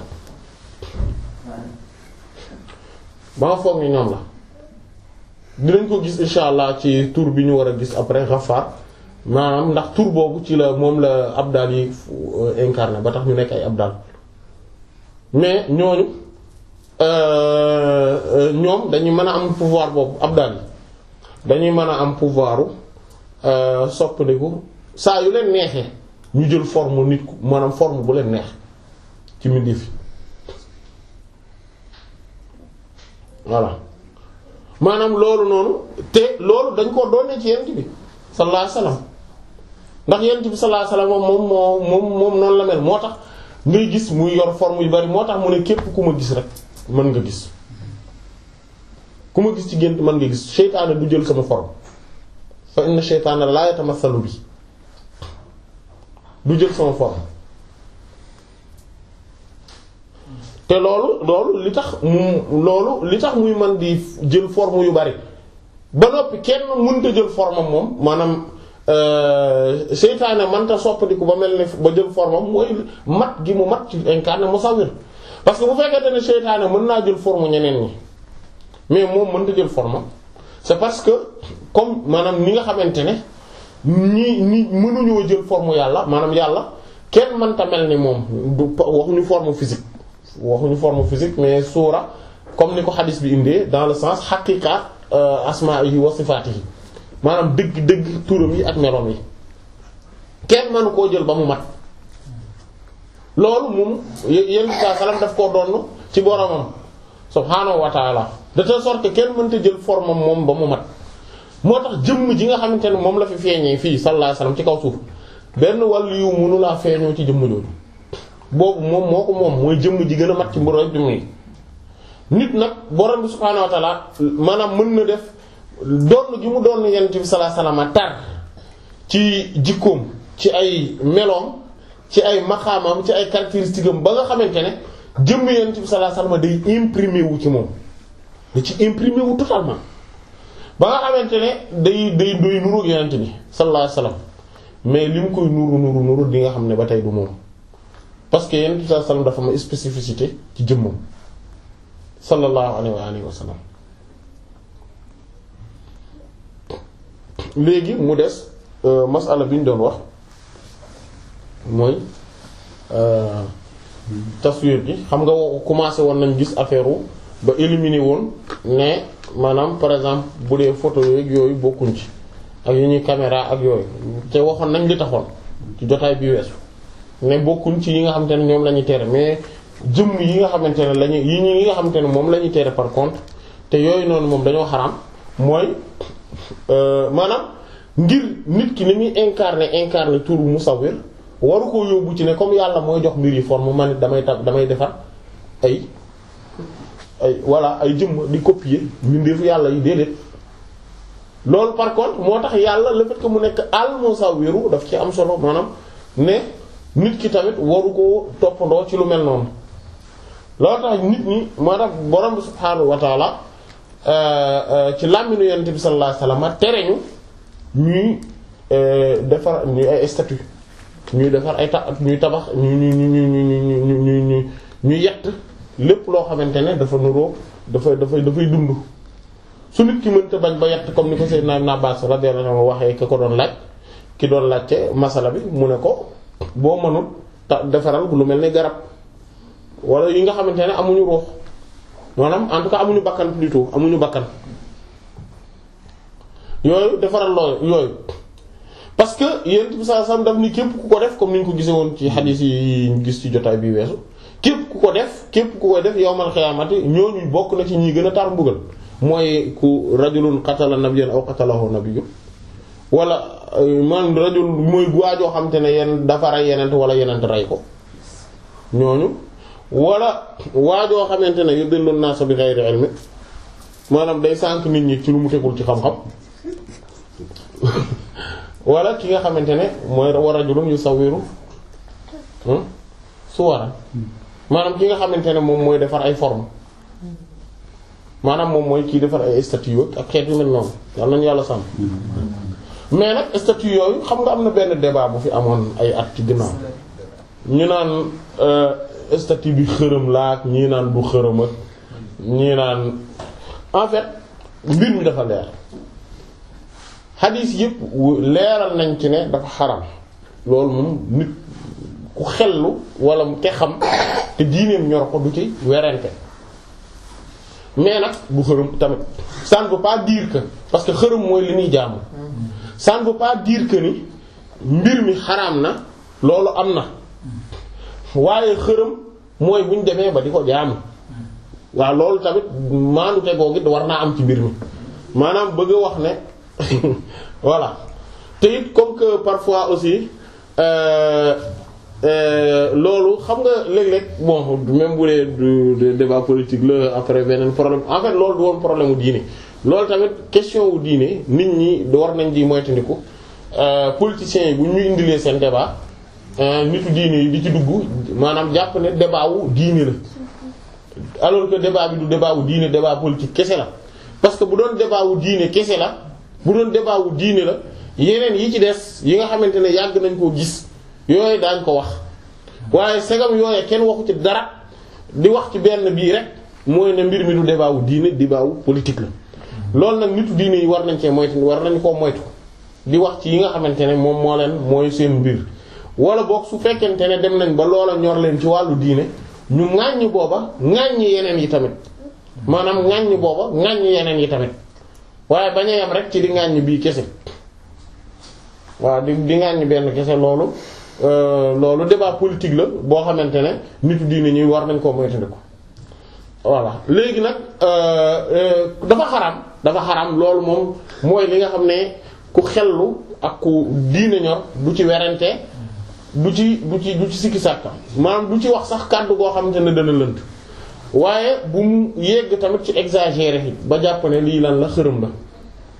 ba nga foog ne ñoom la dinañ ko gis insha allah ci tur bi ñu war a gis après Ghaffar maanaam ndax tur boobu ci la moom la abdal yi incarné ba tax ñu nekk ay abdal mais ñooñu ñoom dañuy mën a am pouvoir boobu abdal yi dañuy mën a am pouvoiru soppandiku saa yu leen neexee ñu jël forme nit ku maanaam forme bu leen neex ci mbindeef yi voilà maanaam loolu noonu te loolu dañ ko doonee ci yent bi sallallahu alayhi wasallam ndax yent bi sallallahu alayhi wasallam moom moo moom moom noonu la mel moo tax ngay gis muy yor forme yu bari moo tax mu ne képp ku ma gis rek mën nga gis ku ma gis ci gént mën nga gis seytaane du jël sama forme fa inna seytaane la yatamathalu bi du jël sama forme te loolu loolu li tax mu loolu li tax muy man di jël forme yu bari ba noppi kenn mënta jël forme am moom maanaam seytaane mënta soppandiku ba mel ne ba jël forme am mooy mat gi mu mat ci incarné musawwir parce que bu fekkente ne seytaane mën naa jël forme ñeneen ñi mais moom mënta jël forme c'est parce que comme maanaam ni nga xamante ne ñi ñi mënuñoo jël forme yàlla maanaam yàlla kenn mënta mel ni moom du waxuñu forme physique waxuñu forme physique mais suura comme ni ko xadis bi indee dans le sens xaqiqa asma'ihi wa sifatihi maanaam dëgg dëgg turam yi ak meloom yi kenn mënu koo jël ba mu mat loolu moom yenn saa salaam daf koo donn ci boromam subhaanahu wa ta'ala de telle sorte que kenn mënta jël forme am moom ba mu mat moo tax jëmm ji nga xamante ne moom la fi feeñee fii sallallahu alayhi wasallam ci kaw suuf benn wàllu yu mënu laa feeñoo ci jëmm jooju boobu moom moo ko moom mooy jëmm ji gën a mat ci mbooloo jëmm yi nit nag borom bi subhaanahu wa ta'ala maanaam mën na def doon gi mu doon yonent bi sallallahu alayhi wasallam tar ci jikkoom ci ay meloom ci ay maqaamam ci ay caractéristiques am ba nga xamante ne jëmm yonent bi sallallahu alayhi wasallam day imprimé wu ci moom da ci imprimé wu totalement ba nga xamante ne day day doy nuru yonent bi sallallahu alayhi wasallam mais li mu koy nuru nuru nuru di nga xam ne ba tey du moom parce que yonent bi sallallahu alayhi wasallam dafa am spécificité ci jëmmam sallallahu alayhi wa alihi wa sallam. léegi mu des masala bi ñu doon wax mooy taswir gi xam nga commencé woon nañ gis affaire wu ba éliminer woon ne maanaam par exemple bu dee photo yooyu yooyu bokkuñ ci ak yu ñuy caméra ak yooyu te waxoon nañ li taxoon ci jotaay bi weesu ne bokkuñ ci yi nga xamante ne ñoom la ñuy tere mais jëmm yi nga xamante ne lañu yi ñi yi nga xamante ne moom la ñuy tere par contre te yooyu noonu moom dañoo xaraam mooy maanaam ngir nit ki ni muy incarner incarner turu musawwir waru koo yóbbu ci ne comme yàlla mooy jox mbir yi forme man it damay tab damay defar ay ay voilà ay jëmm di copier mbindeefu yàlla yi déedéet loolu par contre moo tax yàlla le fait que mu nekk al musawwiru daf ci am solo maanaam ne nit ki tamit waru koo toppandoo ci lu mel noonu loolu tax nit ñi moo tax borom bi subhaanahu wa taala ci làmminu yonent bi sallallahu alayhi wasallam tere ñu ñuy defar ñuy ay statue ñuy defar ay ta ñuy tabax ñu ñu ñu ñu ñu ñu ñu ñu yett lépp loo xamante ne dafa nuroo dafay dafay dafay dund su nit ki mënta bañ ba yett comme ni ko Seydina Ibn Abbas radiyallahu anhu waxee ki ko doon laaj ki doon laajte masala bi mu ne ko boo mënul ta defaral lu mel ni garab wala yi nga xamante ne amuñu ruux maanaam en tout cas amuñu bakkan plutôt amuñu bakkan yooyu defaral looyu yooyu parce que yéen bi saa sam daf ni képp ku ko def comme ni ñu ko gisee woon ci xadiis yi ñu gis ci jotaay bi weesu képp ku ko def képp ku ko def yawmal xiyaamati ñooñu bokk na ci ñi gën a tar mbugal mooy ku rajulun qatala nabiyyan aw qatalahu nabiyyun wala man rajul mooy waajoo xam te ne yenn dafa rey yenent wala yenent rey ko ñooñu wala waajoo xamante ne yudillu an-naasa bi ghayri ilmi maanaam day sànk nit ñi ci lu mu tegul ci xam-xam wala ki nga xamante ne mooy wa rajulun yusawwiru suwara maanaam ki nga xamante ne moom mooy defar ay forme maanaam moom mooy kii defar ay statue ak xeet yu mel noonu yal nañu yàlla sàmm mais nag statue yooyu xam nga am na benn débat bu fi amoon ay at ci ginnaaw ñu naan statue bi xërëm laak ñii naan du xërëm ak ñii naan en fait mbir mi dafa leer xadiis yëpp leeral nañ ci ne dafa xaram loolu moom nit ku xellu wala te xam te diineem ñor ko du ci werante mais nag du xërëm tamit ça ne veut pas dire que parce que xërëm mooy li ñuy jaamu ça ne veut pas dire que ni mbir mi xaraam na loolu am na waaye xërëm mooy bu ñu demee ba di ko jaamu waaw loolu tamit maandu tegoo gi war naa am ci mbir mi maanaam bëgg a wax ne voilà te it comme que parfois aussi euh, euh, loolu xam nga léeg-léeg bon même bu dee du débat politique la après beneen problème en fait loolu du woon problème wu diine loolu tamit question wu diine nit ñi war nañ di moytandiku politiciens yi bu ñu indilee seen débat nitu diine yi di ci dugg maanaam jàpp ne débat wu diine la alors que débat bi du débat wu diine débat politique kese la parce que bu doon débat wu diine kese la bu doon débat wu diine la yeneen yi ci des yi nga xamante ne yàgg nañ koo gis yooyu daañ ko wax waaye segam yooye kenn waxu ci dara di wax ci benn bii rek mooy ne mbir mi du débat wu diine débat wu politique la loolu nag nitu diine yi war nañ cee moytu war nañ koo moytu di wax ci yi nga xamante ne moom moo leen mooy seen mbir wala boog su fekkente ne dem nañ ba loola ñor leen ci wàllu diine ñu ŋàññ booba ŋàññ yeneen yi tamit maanaam ŋàññ booba ŋàññ yeneen yi tamit waaye bañ a yam rek ci di ŋàññ bii kese waaw di di ŋàññ benn kese loolu loolu débat politique la boo xamante ne nitu diine ñuy war nañ koo moytandiku voilà léegi nag dafa xaram dafa xaram loolu moom mooy li nga xam ne ku xellu ak ku diine ñor du ci werante du ci du ci du ci sikki sàkka maanaam du ci wax sax kàddu goo xamante ne dana lënt waaye bu mu yegg tamit ci exagéré ba jàpp ne lii lan la xërëm la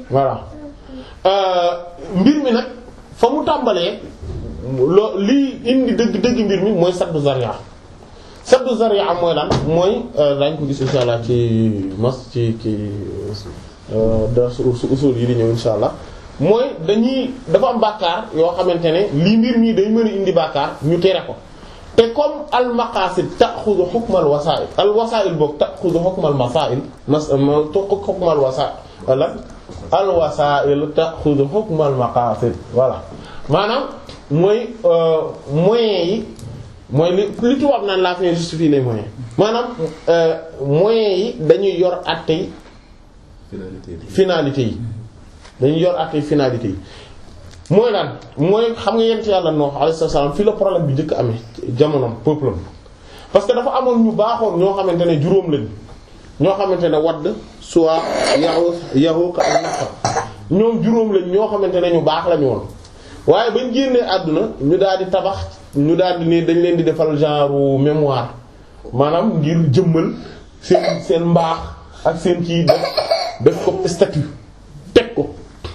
voilà mbir mi nag fa mu tàmbalee loo lii indi dëgg dëgg mbir mi mooy saddu zaria saddu zaria mooy lan mooy dañ ko gis insha allah ci mas ci ci da su usul yi di ñëw insha allah mooy dañuy dafa am bàkkaar yoo xamante ne lii mbir mii day mën a indi bàkkaar ñu tere ko te comme al maqasid ta'khudhu hukm al wasa'il al wasa'il boog ta'khudhu hukm al masail mas hukm al wasa'il wala al wasa'il ta'khudhu hukm al maqasid voilà maanaam mooy moyens yi mooy li li tubaab naan la fin justifie les moyens maanaam moyens yi dañuy yor àttey finalité yi dañuy yor àttey finalité yi mooy lan mooy xam nga yent yàlla Nuh alayhi salaam fii la problème bi njëkk amee jamonoom peuple parce que dafa amoon ñu baaxoon ñoo xamante ne juróom lañ ñoo xamante ne Wadd Suwa Ya'uq Ya'uq ak Nasr ñoom juróom lañ ñoo xamante ne ñu baax lañu woon waaye bañ génnee àdduna ñu daal di tabax ñu daal di ne dañ leen di defal genre mémoire maanaam ngir jëmmal seen seen mbaax ak seen kii def def ko statut teg ko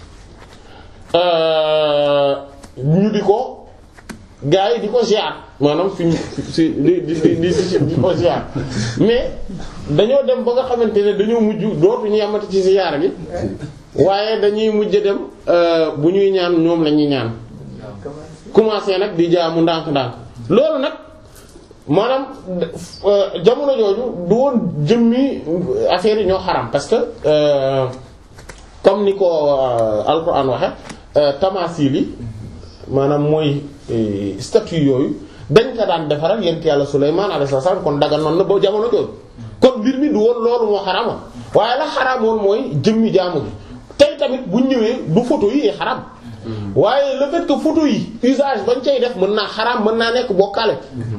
ñu di ko gars yi di ko ziar maanaam fi si di di di di ko ziar mais dañoo dem ba nga xamante ne dañoo mujj dootuñu yamati ci ziar gi waaye dañuy mujj dem bu ñuy ñaan ñoom la ñuy ñaan commencé nag di jaamu ndànk-ndànk loolu nag maanaam jamono jooju du woon jëmmi affaire yi ñoo xaram parce que comme ni ko Alxuraan waxe tamasil yi maanaam mooy statue yooyu dañ ko daan defaral yent yàlla Sulaymaan alayhi salaam kon daga noonu na ba jamono jooju kon mbir mi du woon loolu moo xaramoon waaye la xaramoon mooy jëmmi jaamu gi tey tamit bu ñëwee du photo yi yi xaram waaye le fait que photo yi usage bañ cay def mën naa xaram mën naa nekk bokkaale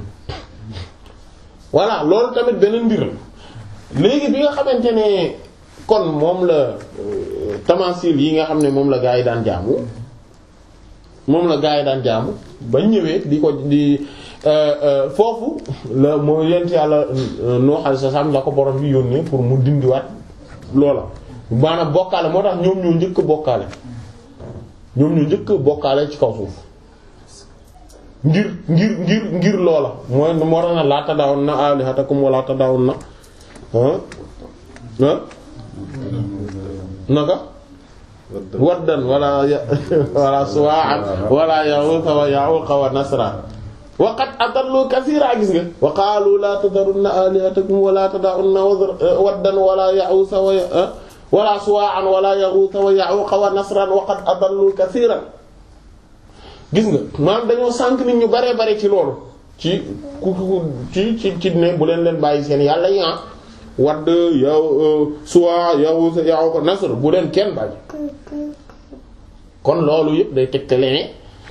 voilà loolu tamit beneen mbir léegi bi nga xamante ne kon moom la tamasil yi nga xam ne moom la gaa yi daan jaamu moom la gaa yi daan jaamu bañ ñëwee di ko di foofu la moo yent yàlla Nuh alayhi salaam la ko borom bi yónnee pour mu dindiwaat loola maanaam bokkaale moo tax ñoom ñoo njëkk bokkaale ñoom ñoo njëkk bokkaale ci kaw suuf ngir ngir ngir ngir loola mooy moo tax na laa tada'unna alihatakum wala tada'unna ah ah naka waddan wala wala suwa'an wala yaghutha wa ya'uqa wa nasra wa qad adallu kaseera gis nga wa qaalu laa tadharunna alihatakum wala tada'unna waddan wala ya'uqa wa wala suwa'an wala yaghutha wa ya'uqa wa nasran wa qad adallu kaseera gis nga maanaam dañoo sànk nit ñu bare bare ci loolu ci ku ci ci ci ne bu leen leen bàyyi seen yàlla yi ah wadd yow suwa yow yow ko nasr bu leen kenn bàyyi kon loolu yëpp day tegtale ne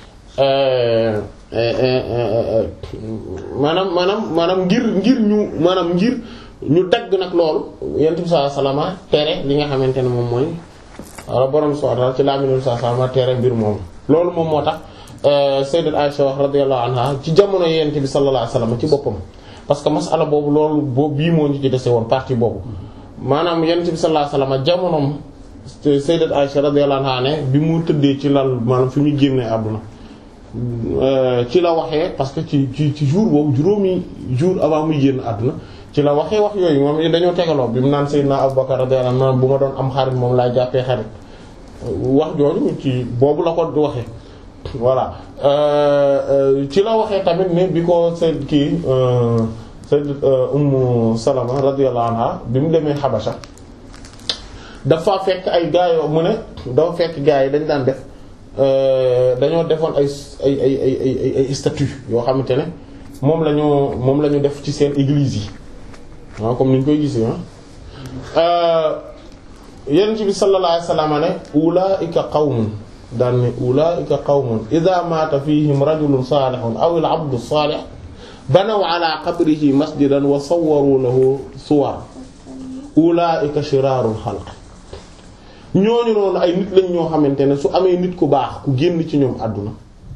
maanaam maanaam maanaam ngir ngir ñu maanaam ngir ñu dagg nag loolu yonent bi sallallahu alayhi wasallam tere li nga xamante ne moom mooy wala borom subhanahu ci laa mi sallallahu alayhi wasallam tere mbir moom loolu moom moo tax Sayyidat Aisha wax radiyallahu anha ci jamono yonent bi sallallahu alayhi wasallam ci boppam parce que masala boobu loolu boobu bii moo ñu ci dese woon partie boobu maanaam yonent bi sallallahu alayhi wasallam jamonoom Sayyidat Aisha radiyallahu anha ne bi mu tëddee ci lal maanaam fi mu génnee àdduna ci la waxee parce que ci ci ci jour boobu juróomi jour avant muy génn àdduna ci la waxee wax yooyu moom dañoo tegaloo bi mu naan Sayyidna Abubakar radiyallahu anhu bu ma doon am xarit moom laay jàppee xarit wax jooju ci boobu la ko waxee voilà ci la waxee tamit ne bi ko sayd kii sayd Ummu Salama radiyallahu anha bi mu demee Habasha dafa fekk ay gaa yoo mu ne dafa fekk gaa yi dañ daan def dañoo defoon ay ay ay ay ay ay statue yoo xamante ne moom la ñu moom la ñu def ci seen église yi waaw comme ni ñu koy gisee ah Yonent bi sallallahu alayhi wasallam ne ulaa'ika qawmun daan ne ulaa'ika qawmun idha maata fihim rajulun salihun aw al-'abdu salih banaw ala qabrihi masjidan wa sawwaru lahu suwar ulaa'ika shirarul khalq ñooñu noonu ay nit lañ ñoo xamante ne su amee nit ku baax ku génn ci ñoom àdduna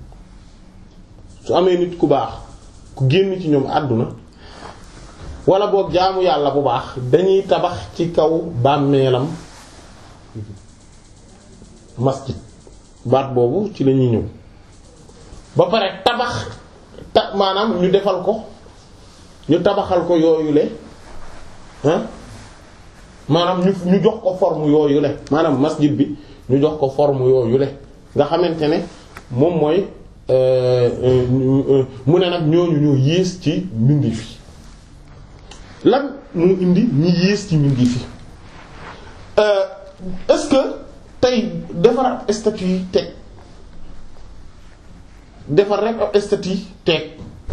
su amee nit ku baax ku génn ci ñoom àdduna wala boog jaamu yàlla bu baax dañuy tabax ci kaw bàmmeelam masjid baat boobu ci la ñuy ñëw ba pare tabax ta maanaam ñu defal ko ñu tabaxal ko yooyu le ah maanaam ñu ñu jox ko forme yooyu le maanaam masjid bi ñu jox ko forme yooyu le nga xamante ne moom mooy mu ne nag ñooñu ñoo yées ci mbindi fi lan moo indi ñi yées ci mbindi fi est-ce que tey defar ab statut yi teg defar rek ab statut teg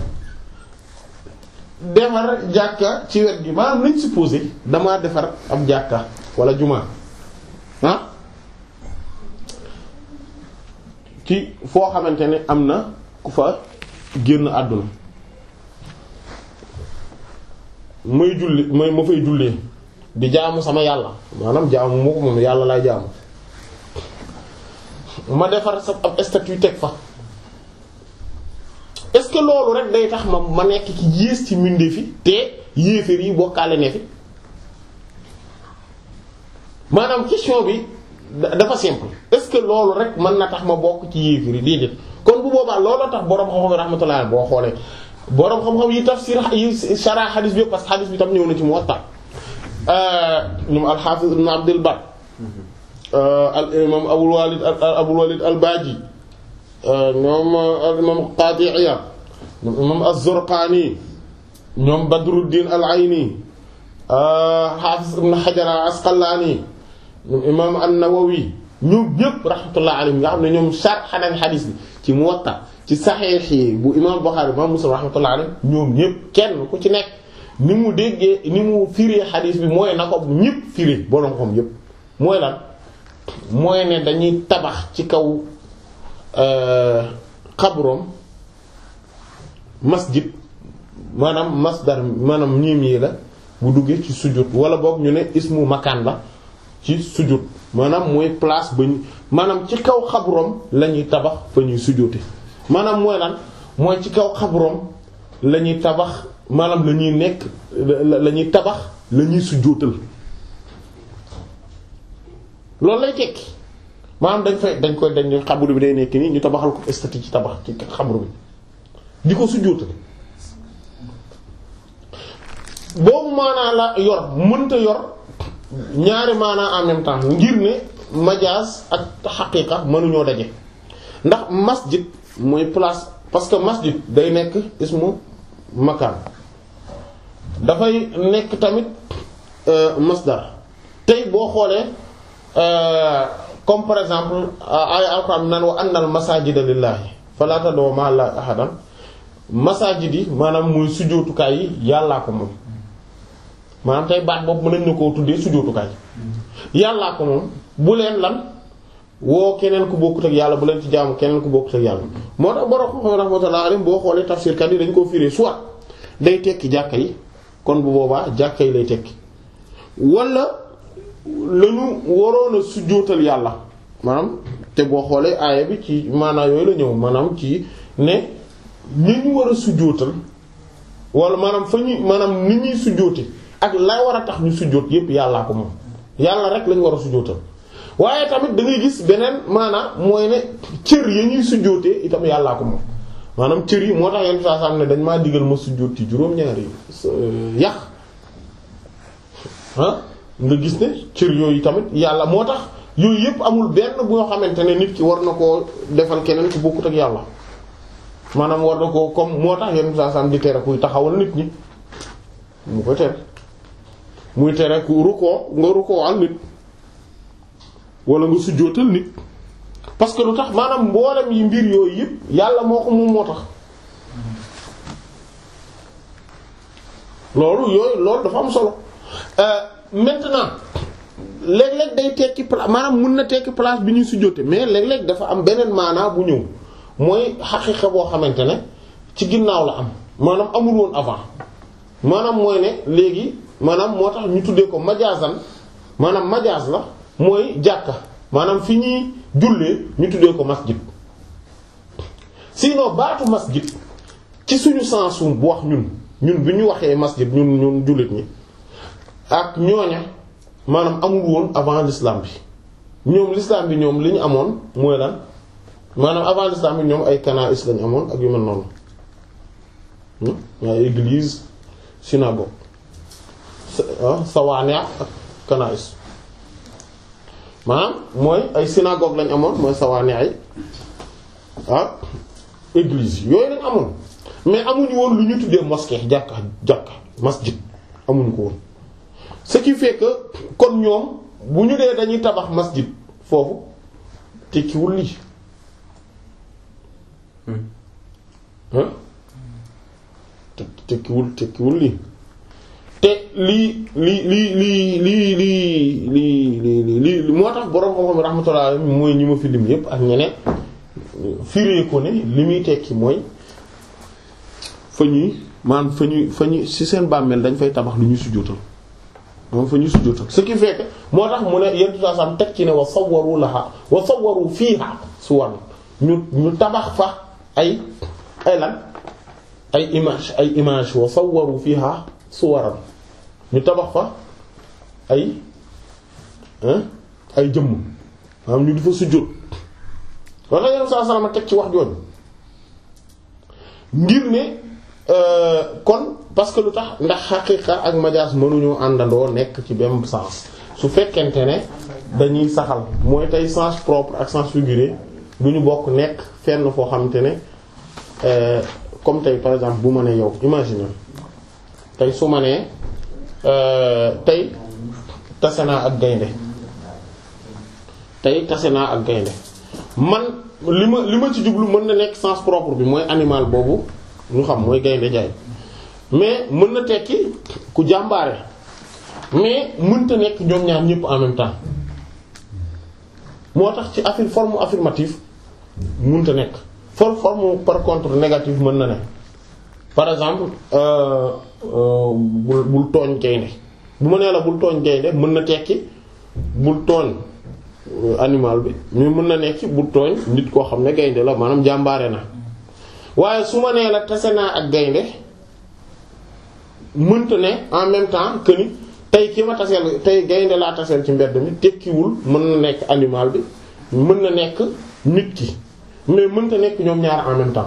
defar jàkka ci wet gi maanaam nañ supposé damaa defar ab jàkka wala jumaa ah ci foo xamante ne am na ku fa génn àdduna may julli may ma fay jullee di jaamu sama yàlla maanaam jaamu moo ko moom yàlla laay jaamu ma defar sa ab statut teg fa est-ce que loolu rek day tax ma ma nekk ci yées ci mbindee fi te yéeféer yi bokkaale ne fi maanaam question bi dafa simple est-ce que loolu rek mën na tax ma bokk ci yéeféer yi déedéet kon bu boobaa looloo tax boroom xam-xam yi rahmatullah boo xoolee boroom xam-xam yi tafsir yi shara xadis bi parce que xadis bi tam ñëw na ci Muwatta ñoom al-Hafiz ibn Abdul Barr al imam Abul Walid Abul Walid al-Baji ñoom al imam Qadi Iyad ñoom imam az-Zurqani ñoom Badruddin al-Ayni Hafiz ibn Hajar al-Asqalani ñoom imam an-Nawawi ñoom ñëpp rahmatullah alayhim nga xam ne ñoom sharh nañ xadis bi ci Muwatta ci Sahih yi bu imam Bukhari imam Muslim rahmatullah alayhim ñoom ñëpp kenn ku ci nekk ni mu déggee ni mu firee xadis bi mooy na ko ñëpp firee borom xam yëpp mooy lan mooy ne dañuy tabax ci kaw xabroom masjid maanaam masdar maanaam ñiim yi la bu duggee ci sujud wala boog ñu ne ismu makaan la ci sujud maanaam mooy place ba ñu maanaam ci kaw xabroom la ñuy tabax fa ñuy sujoote maanaam mooy lan mooy ci kaw xabroom la ñuy tabax maanaam la ñuy nekk la ñuy tabax la ñuy sujootal loolu lay tekki maanaam dañ fay dañ koy dañ xabru bi day nekk nii ñu tabaxal ko statue ci tabax ci xabru bi di ko sujootal boobu maanaa la yor mënta yor ñaari maanaa en même temps ngir ne majaas ak xaqiiqa mënuñoo daje ndax masjid mooy place parce que masjid day nekk ismu makaan dafay nekk tamit masdar tey boo xoolee comme par exemple ay alquran naan wa annal masajida lillahi fala tad'u ma'a allahi ahadan masajid yi maanaam mooy sujjóotukaay yi yàllaa ko moom maanaam tey baat boobu mën nañ na koo tuddee sujjóotukaay yàllaa ko moom bu leen lan woo keneen ku bokkut ak yàlla bu leen ci jaamu keneen ku bokkut ak yàlla moo tax borom xam rahmatullahi alayhi boo xoolee tafsirkat yi dañ koo firé soit day tekki jàkka yi kon bu boobaa jàkka yi lay tekki wala lañu waroon a sujjóotal yàlla maanaam te boo xoolee aaya bi ci maanaam yooyu la ñëw maanaam ci ne ñi ñu war a sujjóotal wala maanaam fa ñuy maanaam ni ñuy sujjóote ak la war a tax ñu sujjóot yépp yàllaa ko moom yàlla rek lañu war a sujjóotal waaye tamit da ngay gis beneen maanaam mooy ne cër yi ñuy sujjóotee itam yàllaa ko moom maanaam cër yi moo tax yenn saa saa ne dañ maa digal ma sujjóot ci juróom-ñaari yàq ah nga gis ne cër yooyu tamit yàlla moo tax yooyu yépp amul benn boo xamante ne nit ki war na koo defal keneen ku bokkut ak yàlla maanaam war na koo comme moo tax yenn saa saa di tere kuy taxawal nit ñi mu koy tere muy tere ku rukkoo nga rukkoo al nit wala nga sujjóotal nit parce que lu tax maanaam mboolem yi mbir yooyu yëpp yàlla moo ko moom moo tax loolu yooyu loolu dafa am solo maintenant léeg-léeg day tekki place maanaam mën na tekki place bi ñuy sujjóote mais léeg-léeg dafa am beneen maanaa bu ñëw mooy xaqiiqa boo xamante ne ci ginnaaw la am maanaam amul woon avant maanaam mooy ne léegi maanaam moo tax ñu tuddee ko majaazan maanaam majaaz la mooy jàkka maanaam fi ñuy jullee ñu tuddee ko masjid sinon baatu masjid ci suñu sensu bu wax ñun ñun bi ñu waxee masjid ñun ñun jullit ñi ak ñooña maanaam amul woon avant l'islam bi ñoom l'islam bi ñoom li ñu amoon mooy lan maanaam avant l'islam bi ñoom ay kana'is lañu amoon ak yu mel noonu ay église synagogue sawaani' ak kana'is maanaam mooy ay synagogue lañ amoon mooy sawaani' ay ak église yooyu lañ amoon mais amuñu woon lu ñu tuddee mosquée jàkka jàkka masjid amuñu ko woon ce qui fait que kon ñoom bu ñu dee dañuy tabax masjid foofu tekkiwul lii hein tekkiwul tekkiwul lii te lii lii lii lii lii lii lii lii lii moo tax boroom xam-xam rahmatullah mooy ñi ma fi lim yépp ak ñeneen firee ko ne li muy tekki mooy fa ñuy maanaam fa ñuy fa ñuy ci seen bàmmeel dañ fay tabax lu ñuy sujjóotal moom fa ñuy sujjóotal ce qui fait que moo tax mu ne yenn saa sam teg ci ne wa sawwaru laha wa sawwaru fiha suwan ñu ñu tabax fa ay ay lan ay image ay image wa sawwaru fiha suwaran ñu tabax fa ay ay jëmm maanaam ñu di fa sujjóot wala yenn saa salama teg ci wax jooju ngir ne kon parce que lu tax ndax xaqiiqa ak majaas mënuñoo àndandoo nekk ci même sens su fekkente ne dañuy saxal mooy tey sens propre ak sens figuré du ñu bokk nekk fenn foo xamante ne comme tey par exemple bu ma nee yow imagine tey su ma nee tey tase naa ak gaynde tey tase naa ak gaynde man li ma li ma ci jublu mën na nekk sens propre bi mooy animal boobu ñu xam mooy gaynde jaay mais mën na tekki ku jàmbaare mais mënta nekk ñoom ñaar ñëpp en même temps moo tax ci affir forme affirmative mënta nekk for forme par contre négative mën na ne par exemple euh, euh, bul bul tooñ gaynde bu ma nee la bul tooñ gaynde mën na tekki bul tooñ animal bi mais mën na nekk bul tooñ nit koo xam ne gaynde la maanaam jàmbaare na waaye su ma nee la tase naa ak gaynde mënta ne en même temps que ni tey ki ma taseel tey gaynde laa taseel ci mbedd mi tekkiwul mën na nekk animal bi mën na nekk nit ki mais mënta nekk ñoom ñaar en même temps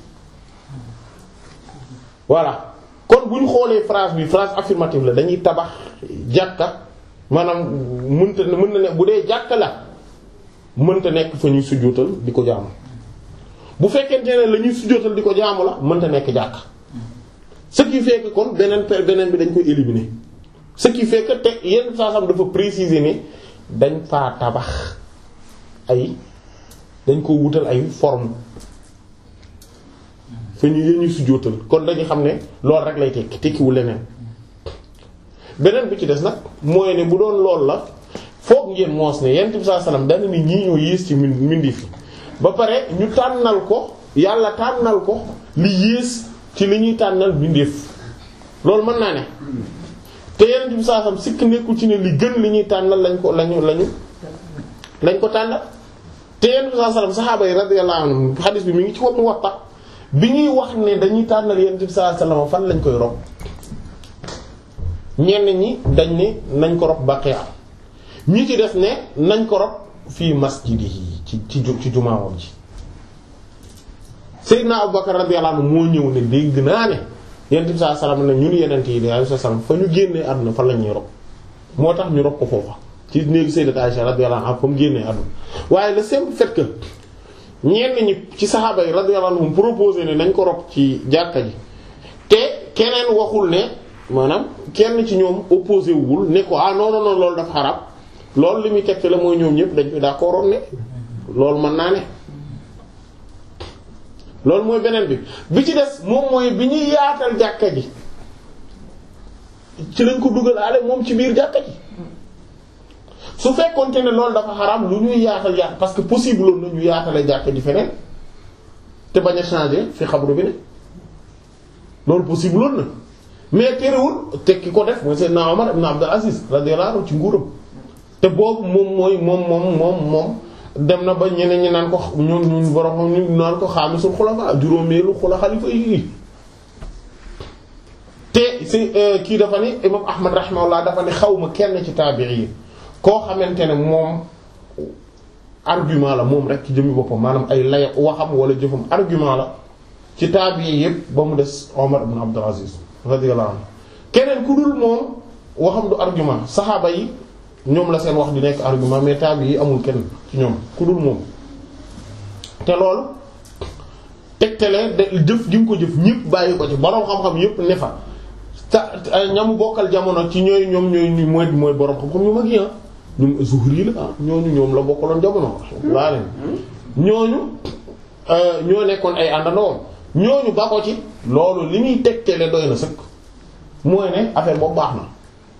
voilà kon bu ñu xoolee phrase bi phrase affirmative la dañuy tabax jàkka maanaam mënta mën na ne bu dee jàkka la mënta nekk fa ñuy sujjóotal di ko jaamu bu fekkente ne la ñuy sujjóotal di ko jaamu la mënta nekk jàkka ce qui fait que kon beneen per beneen bi dañ koy éliminer ce qui fait que te yenn saa sam dafa préciser ne dañ faa tabax ay dañ ko wutal ay forme fa ñu yéen ñuy sujjóotal kon dañu xam ne loolu rek lay tekki tekkiwul leneen beneen bi ci des nag mooy ne bu doon lool la foog ngeen moos ne yonent bi sallallahu alayhi wasallam dana ni ñii ñoo yées ci mindi fi ba pare ñu tànnal ko yàlla tànnal ko li yées ci li ñuy tànnal bindeef loolu mën naa ne te yonent bi sallallahu alayhi wasallam sikk nekkul ci ne li gën li ñuy tànnal lañ ko lañu lañu lañ ko tànnal te yonent bi sallallahu alayhi wasallam saxaaba yi radiyallahu anhum xadiis bi mi ngi ci woon Muwatta bi ñuy wax ne dañuy tànnal yonent bi sallallahu alayhi wasallam fan lañ koy rob ñenn ñi dañ ne nañ ko rob Baqiya ñi ci def ne nañ ko rob fii masjidihi ci ci ci jumaawam ji Seydina Abubakar radiyallahu anhu moo ñëw ne dégg naa ne yonent bi sallallahu alayhi wasallam ne ñun yeneen yi de alayhi wasallam fa ñu génnee àdduna fa la ñuy rob moo tax ñu rob ko foofa ci néegi Sayyidati Aisha radiyallahu anha fa mu génnee àdduna waaye le simple fait que ñenn ñi ci saxaaba yi radiyallahu anhum proposé ne nañ ko rob ci jàkka ji te keneen waxul ne maanaam kenn ci ñoom opposé wul ne ko ah non non non loolu dafa xarab loolu li muy teg la mooy ñoom ñëpp dañ ko d'accord ne loolu mën naa ne. loolu mooy beneen bi bi ci des moom mooy bi ñuy yaatal jàkka ji ci lañ ko dugalaale moom ci biir jàkka ji su fekkoonte ne loolu dafa xaraam lu ñuy yaatal yaatal parce que possible loolu na ñu yaatale jàkka ji feneen te bañ a changer fi xabru bi ne loolu possible loolu na mais terewul te ki ko def mooy Seydina Omar ibn Abdul Aziz radiyallahu anhu ci nguuram te boobu moom mooy moom moom moom moom dem na ba ñeneen ñi naan ko ñun ñun borom ñu naan ko xaamisul xulafa juróomeelu xula xalifa yi te si kii dafa ni imam Ahmad rahimahullah dafa ne xaw ma kenn ci taabi'i yi koo xamante ne moom argument la moom rek ci jëmmi boppam maanaam ay lay waxam wala jëfam argument la ci taabi yi yëpp ba mu des Omar ibn Abdul Aziz radiyallahu anhu keneen ku dul moom waxam du argument saxaaba yi ñoom la seen wax di nekk argument mais taabi yi amul kenn ci ñoom ku dul moom te loolu tegtale de jëf gi mu ko jëf ñëpp bàyyi ko ci borom xam-xam yëpp ne fa ta ñamu bokkal jamono ci ñooy ñoom ñooy mooy mooy borom xam-xam ñu mag yi ah ñoom Zuhri la ah ñooñu ñoom la bokkaloon jamono laa leen ñooñu ñoo nekkoon ay àndandoom ñooñu ba ko ci loolu li muy tegtale doy na sëkk mooy ne affaire boobu baax na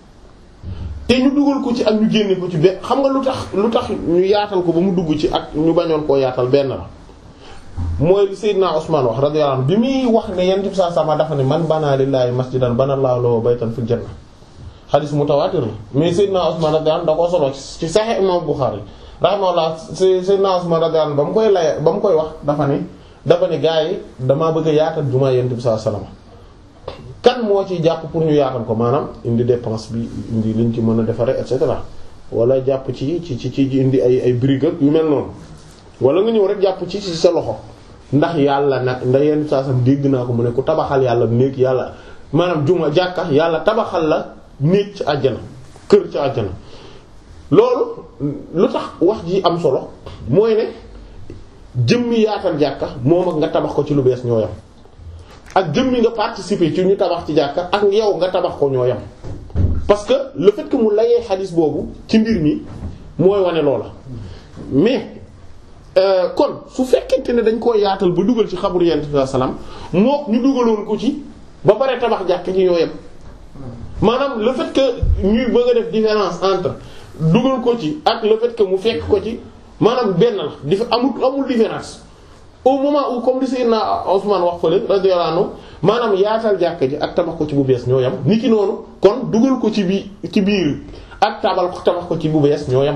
te ñu dugal ko ci ak ñu génne ko ci benn xam nga lu tax lu tax ñu yaatal ko ba mu dugg ci ak ñu bañoon koo yaatal benn la mooy li Seydina Usmaan wax radiyallahu anhu bi muy wax ne yent bi saa sama dafa ne man banaa lillaahi masjidan banaa llaahu lahu baytan fil janna xadis mutawaatir la mais Seydina Usmaan radiyallahu anhu da koo solo ci Sahih Imam Bukhari rahimahullah Seydina Usmaan radiyallahu anhu ba mu koy lay ba mu koy wax dafa ne dafa ne gaa yi damaa bëgg a yaatal jumaa yent bi saa salama kan moo ciy jàpp pour ñu yaatal ko maanaam indi dépense bi indi liñ ci mën a defaree et cetera wala jàpp ci ci ci ci indi ay ay briques ak yu mel noonu wala nga ñëw rek jàpp ci ci sa loxo ndax yàlla nag ndax yenn saa sam dégg naa ko mu ne ku tabaxal yàlla néeg yàlla maanaam juma jàkka yàlla tabaxal la néeg ci àjjana kër ci àjjana loolu lu tax wax ji am solo mooy ne jëmmi yaatal jàkka moom ak nga tabax ko ci lu bees ñoo yam ak jëmmi nga participer ci ñu tabax ci jàkka ak yow nga tabax ko ñoo yam parce que le fait que mu layee xadis boobu ci mbir mi mooy wane loola mais euh, kon su fekkente ne dañ koo yaatal ba dugal ci xabru yent bi salaam mook ñu dugaloon ko ci ba pare tabax jàkka ci ñoo yam maanaam le fait que ñuy bëgg a def différence entre dugal ko ci ak le fait que mu fekk ko ci maanaam benn la dif amul amul différence au moment où comme li Seydina Ousmane wax fële radiyallahu anhu maanaam yaatal jàkka ji ak tabax ko ci bu bees ñoo yam ni ki noonu kon dugal ko ci bi ci biir ak tabal ko tabax ko ci bu bees ñoo yam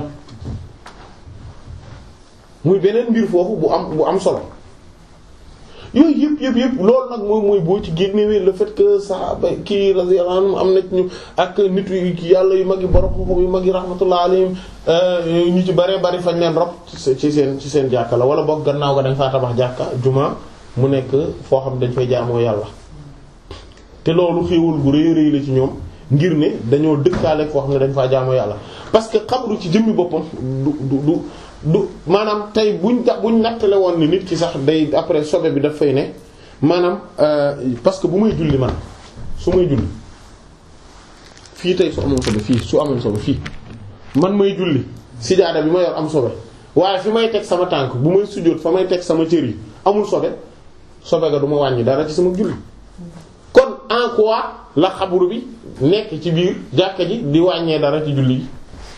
muy beneen mbir foofu bu am bu am solo yooyu yëpp yëpp yëpp loolu nag mooy mooy boo ci génnewee le fait que sahaba kii radiyallahu anhum am na ñu ak nit yu yàlla yu mag yi borom xam-xam yu mag yi rahmatullah alayhim ñu ci bare bari fañ leen rob ci seen ci seen jàkka la wala boog gannaaw ga dañ faa tabax jàkka juma mu nekk foo xam dañ fay jaamoo yàlla te loolu xéewal gu rëy rëy la ci ñoom ngir ne dañoo dëkkaale foo xam ne dañ faa jaamoo yàlla parce que xabru ci jëmmi boppam du du du du maanaam tey buñ da buñ nattale woon ni nit ki sax day après sobe bi daf fay ne maanaam parce que bu may julli man su may julli fii tey su amoon sobe fii su amoon sobe fii man may julli sijaada bi ma yor am sobe waaye fi may teg sama tànk bu may sujjóot fa may teg sama cër yi amul sobe sobe ga du ma wàññi dara ci sama julli kon en quoi la xabru bi nekk ci biir jàkka ji di wàññee dara ci julli gi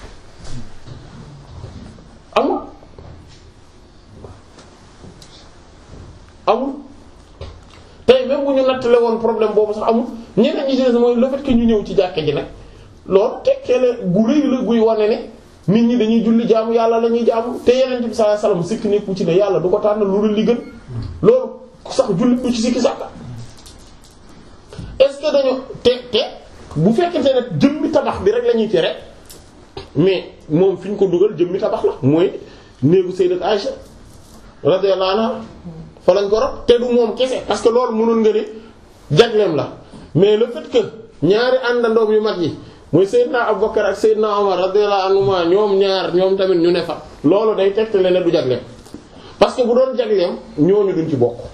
amul amul tey même bu ñu nattale woon problème boobu sax amul ñeneen ñi ci des mooy le fait que ñu ñëw ci jàkka ji nag loolu tekkee gu rëy la guy wane ne nit ñi dañuy julli jaamu yàlla la ñuy jaamu te Yonent bi sallallahu alayhi wasallam sikki nekku ci ne yàlla du ko tànn lu dul li gën loolu sax julli du ci sikki sàkka est-ce que dañoo te te bu fekkente ne jëmmi tabax bi rek la ñuy tere mais moom fi ñu ko dugal jëmmi tabax la mooy néegu Sayyidat Aïcha radiyallahu anha fa lañ ko rob te du moom kese parce que loolu mënoon nga ne jagleem la mais le fait que ñaari àndandoom yu mag yi mooy Seydina Abubakar ak Seydina Omar radiyallahu anhuma ñoom ñaar ñoom tamit ñu ne fa loolu day tegtale ne du jagleem parce que bu doon jagleem ñooñu duñ ci bokk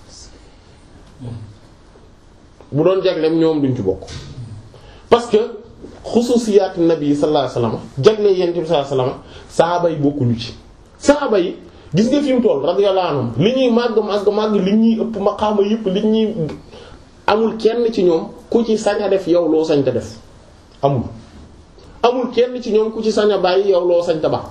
bu doon jagleem ñoom duñ ci bokk parce que xususiyaat nabi sallallahu alayhi wasallam jagle yent bi sallallahu alayhi wasallam saaba yi bokkuñu ci saaba yi gis nga fi mu toll radiyallahu anhum li ñuy màgg màgg màgg li ñuy ëpp maqaama yëpp li ñuy amul kenn ci ñoom ku ci sañ a def yow loo sañ ta def amul amul kenn ci ñoom ku ci sañ a bàyyi yow loo sañ ta ba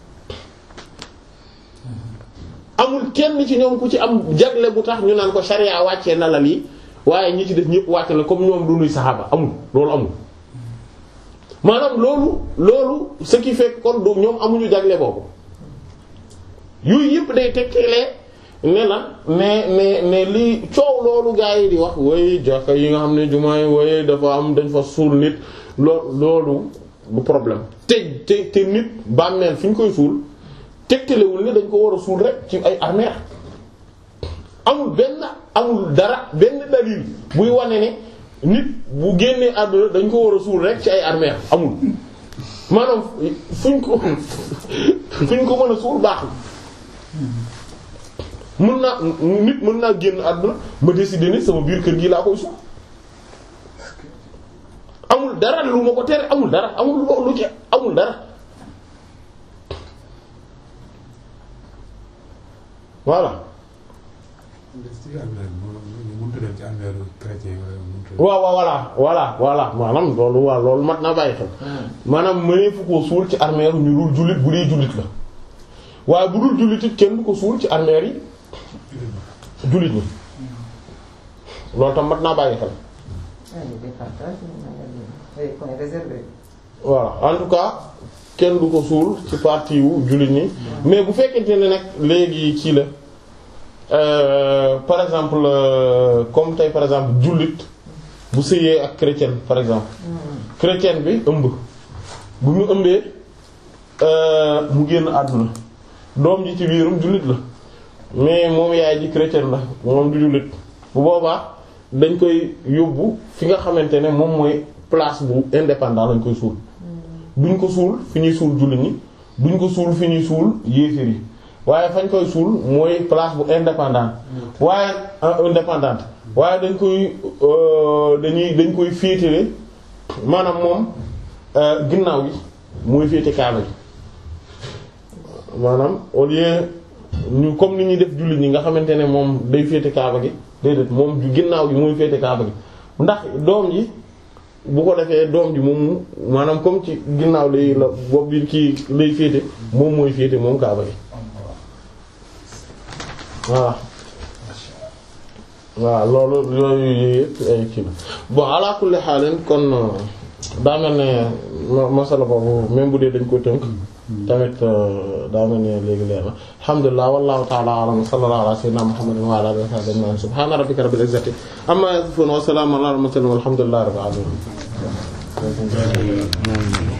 amul kenn ci ñoom ku ci am jagle bu tax ñu naan ko sharia wàccee na la lii waaye ñi ci def ñëpp wàcce la comme ñoom du nuy saxaaba amul loolu amul maanaam loolu loolu ce qui fait kon du ñoom amuñu jagle boobu yooyu yëpp day tekkelee ne la ne ne ne li coow loolu gaa yi di wax waaye jàkka yi nga xam ne jumaa yi waaye dafa am dañ fa suul nit loo loolu du problème te te te nit bàmmeel fi ñu koy suul tegtalewul ne dañ ko war a suul rek ci ay armeer amul benn amul dara benn dalil buy wane ne nit bu génnee àdduna dañ ko war a suul rek ci ay armeer amul maanaam fuñ ko fuñ ko mën a suul baax na mën naa nit mën naa génn àdduna ma décider ni sama biir kër gi laa koy suul amul dara lu ma ko tere amul dara amul lu ci amul dara voilà. waaw waaw voilà voilà voilà maanaam loolu waaw loolu mat naa bàyyi xel maanaam mënee fu ko suul ci armeer ñu dul jullit bu dee jullit la waaye bu dul jullit it kenn du ko suul ci armeer yi jullit ñi loolu tam mat naa bàyyi xel. voilà en tout cas kenn du ko suul ci partie wu jullit ñi mais bu fekkente ne nag léegi kii la euh, par exemple euh, comme tey par exemple jullit bu sëyee ak chrétien par exemple chrétien bi ëmb bu mu ëmbee euh, mu génn àdduna doom ji ci biirum jullit la mais moom yaay ji chrétien la moom du jullit bu boobaa dañ koy yóbbu fi nga xamante ne moom mooy place bu indépendant lañ koy suul duñ ko suul fi ñuy suul jullit ñi duñ ko suul fi ñuy suul yéeféer yi waaye fañ koy suul mooy place bu indépendant waaye indépendante waaye dañ koy dañuy dañ koy féetale maanaam moom ginnaaw gi mooy féete kaaba gi maanaam au lieu ñu comme ni ñuy def jullit ñi nga xamante ne moom day féete kaaba gi déedéet moom ginnaaw gi mooy féete kaaba gi ndax doom ji bu ko defee doom ji moom maanaam comme ci ginnaaw lay la bopp bi kii lay féete moom mooy féete moom kaaba gi voilà waaw loolu yooyu yëpp ay kii la bon ala kulli xaalin kon daa mel ne masala boobu même bu dee dañ ko tënk tamit daa mel ne léegi leer na alhamdulillah wallahu ta'ala a'lam sallallahu ala sayyidina muhammadin wa ala alihi wa sahbihi ajma'in subhana rabbika rabbil izzati amma yasifun wa salamun ala al mursalin walhamdulillahi rabbil alamin